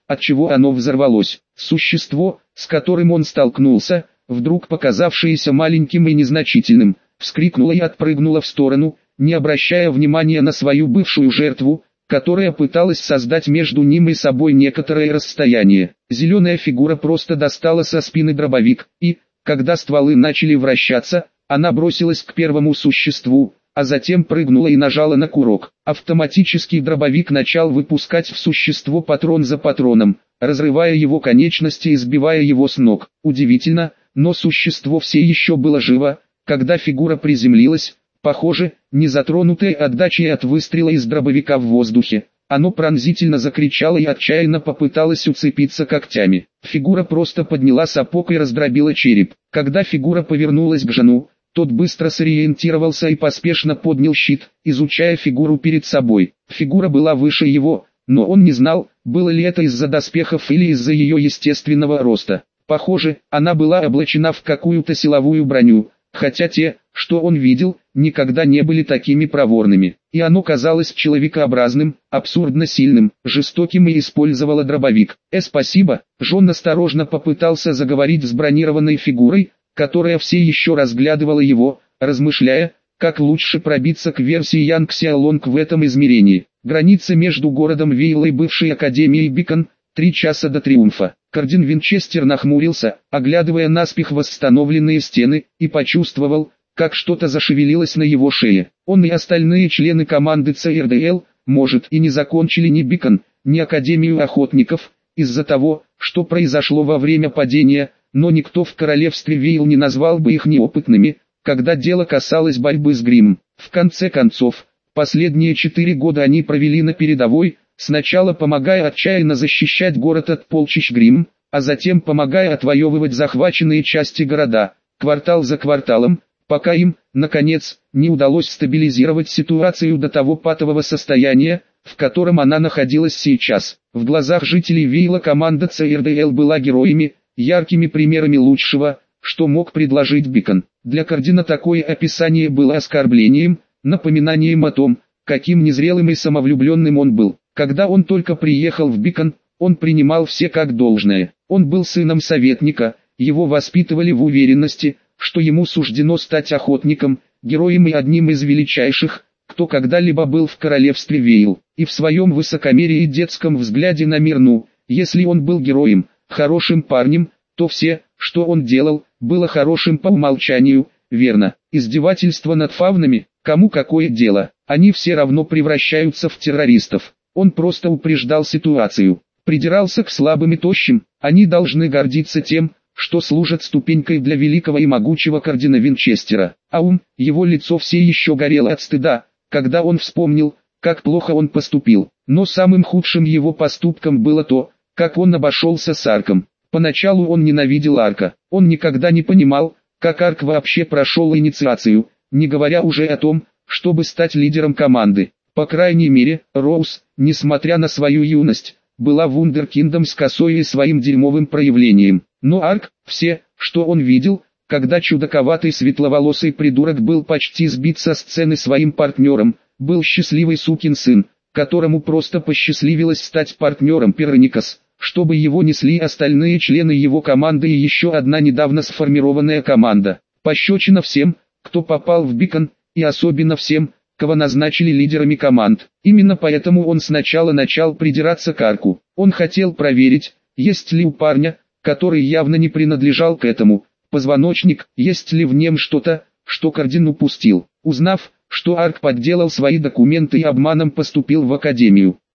отчего оно взорвалось. Существо, с которым он столкнулся, вдруг показавшееся маленьким и незначительным, вскрикнуло и отпрыгнуло в сторону, не обращая внимания на свою бывшую жертву, которая пыталась создать между ним и собой некоторое расстояние. Зеленая фигура просто достала со спины дробовик, и, когда стволы начали вращаться, она бросилась к первому существу, а затем прыгнула и нажала на курок. Автоматический дробовик начал выпускать в существо патрон за патроном, разрывая его конечности и сбивая его с ног. Удивительно, но существо все еще было живо, когда фигура приземлилась, похоже, не затронутое отдачей от выстрела из дробовика в воздухе. Оно пронзительно закричало и отчаянно попыталось уцепиться когтями. Фигура просто подняла сапог и раздробила череп. Когда фигура повернулась к Жану, тот быстро сориентировался и поспешно поднял щит, изучая фигуру перед собой. Фигура была выше его, но он не знал, было ли это из-за доспехов или из-за ее естественного роста. Похоже, она была облачена в какую-то силовую броню, хотя те, что он видел, никогда не были такими проворными. И оно казалось человекообразным, абсурдно сильным, жестоким и использовало дробовик. «Э, спасибо», Джон осторожно попытался заговорить с бронированной фигурой, которая все еще разглядывала его, размышляя, как лучше пробиться к версии Янг Сяолонг в этом измерении. Граница между городом Вейл и бывшей Академией Бикон, три часа до триумфа. Кардин Винчестер нахмурился, оглядывая наспех восстановленные стены, и почувствовал, как что-то зашевелилось на его шее. Он и остальные члены команды ЦРДЛ, может, и не закончили ни Бикон, ни Академию охотников, из-за того, что произошло во время падения, но никто в королевстве Вейл не назвал бы их неопытными, когда дело касалось борьбы с Гримом. В конце концов, последние четыре года они провели на передовой, сначала помогая отчаянно защищать город от полчищ Грим, а затем помогая отвоевывать захваченные части города, квартал за кварталом, пока им, наконец, не удалось стабилизировать ситуацию до того патового состояния, в котором она находилась сейчас. В глазах жителей Вейла команда ЦРДЛ была героями, яркими примерами лучшего, что мог предложить Бикон. Для Кардина такое описание было оскорблением, напоминанием о том, каким незрелым и самовлюбленным он был. Когда он только приехал в Бикон, он принимал все как должное. Он был сыном советника, его воспитывали в уверенности, что ему суждено стать охотником, героем и одним из величайших, кто когда-либо был в королевстве Вейл. И в своем высокомерии и детском взгляде на мир, ну, если он был героем, хорошим парнем, то все, что он делал, было хорошим по умолчанию, верно. Издевательство над фавнами, кому какое дело, они все равно превращаются в террористов. Он просто упреждал ситуацию, придирался к слабым и тощим, они должны гордиться тем, что служат ступенькой для великого и могучего Кардина Винчестера. А ум, его лицо все еще горело от стыда, когда он вспомнил, как плохо он поступил. Но самым худшим его поступком было то, как он обошелся с Арком. Поначалу он ненавидел Арка, он никогда не понимал, как Арк вообще прошел инициацию, не говоря уже о том, чтобы стать лидером команды. По крайней мере, Роуз, несмотря на свою юность, была вундеркиндом с косой и своим дерьмовым проявлением. Но Арк, все, что он видел, когда чудаковатый светловолосый придурок был почти сбит со сцены своим партнером, был счастливый сукин сын, которому просто посчастливилось стать партнером Пероникас, чтобы его несли остальные члены его команды и еще одна недавно сформированная команда. Пощечина всем, кто попал в Бикон, и особенно всем, кого назначили лидерами команд. Именно поэтому он сначала начал придираться к Арку. Он хотел проверить, есть ли у парня, который явно не принадлежал к этому, позвоночник, есть ли в нем что-то, что Кардин упустил. Узнав, что Арк подделал свои документы и обманом поступил в Академию,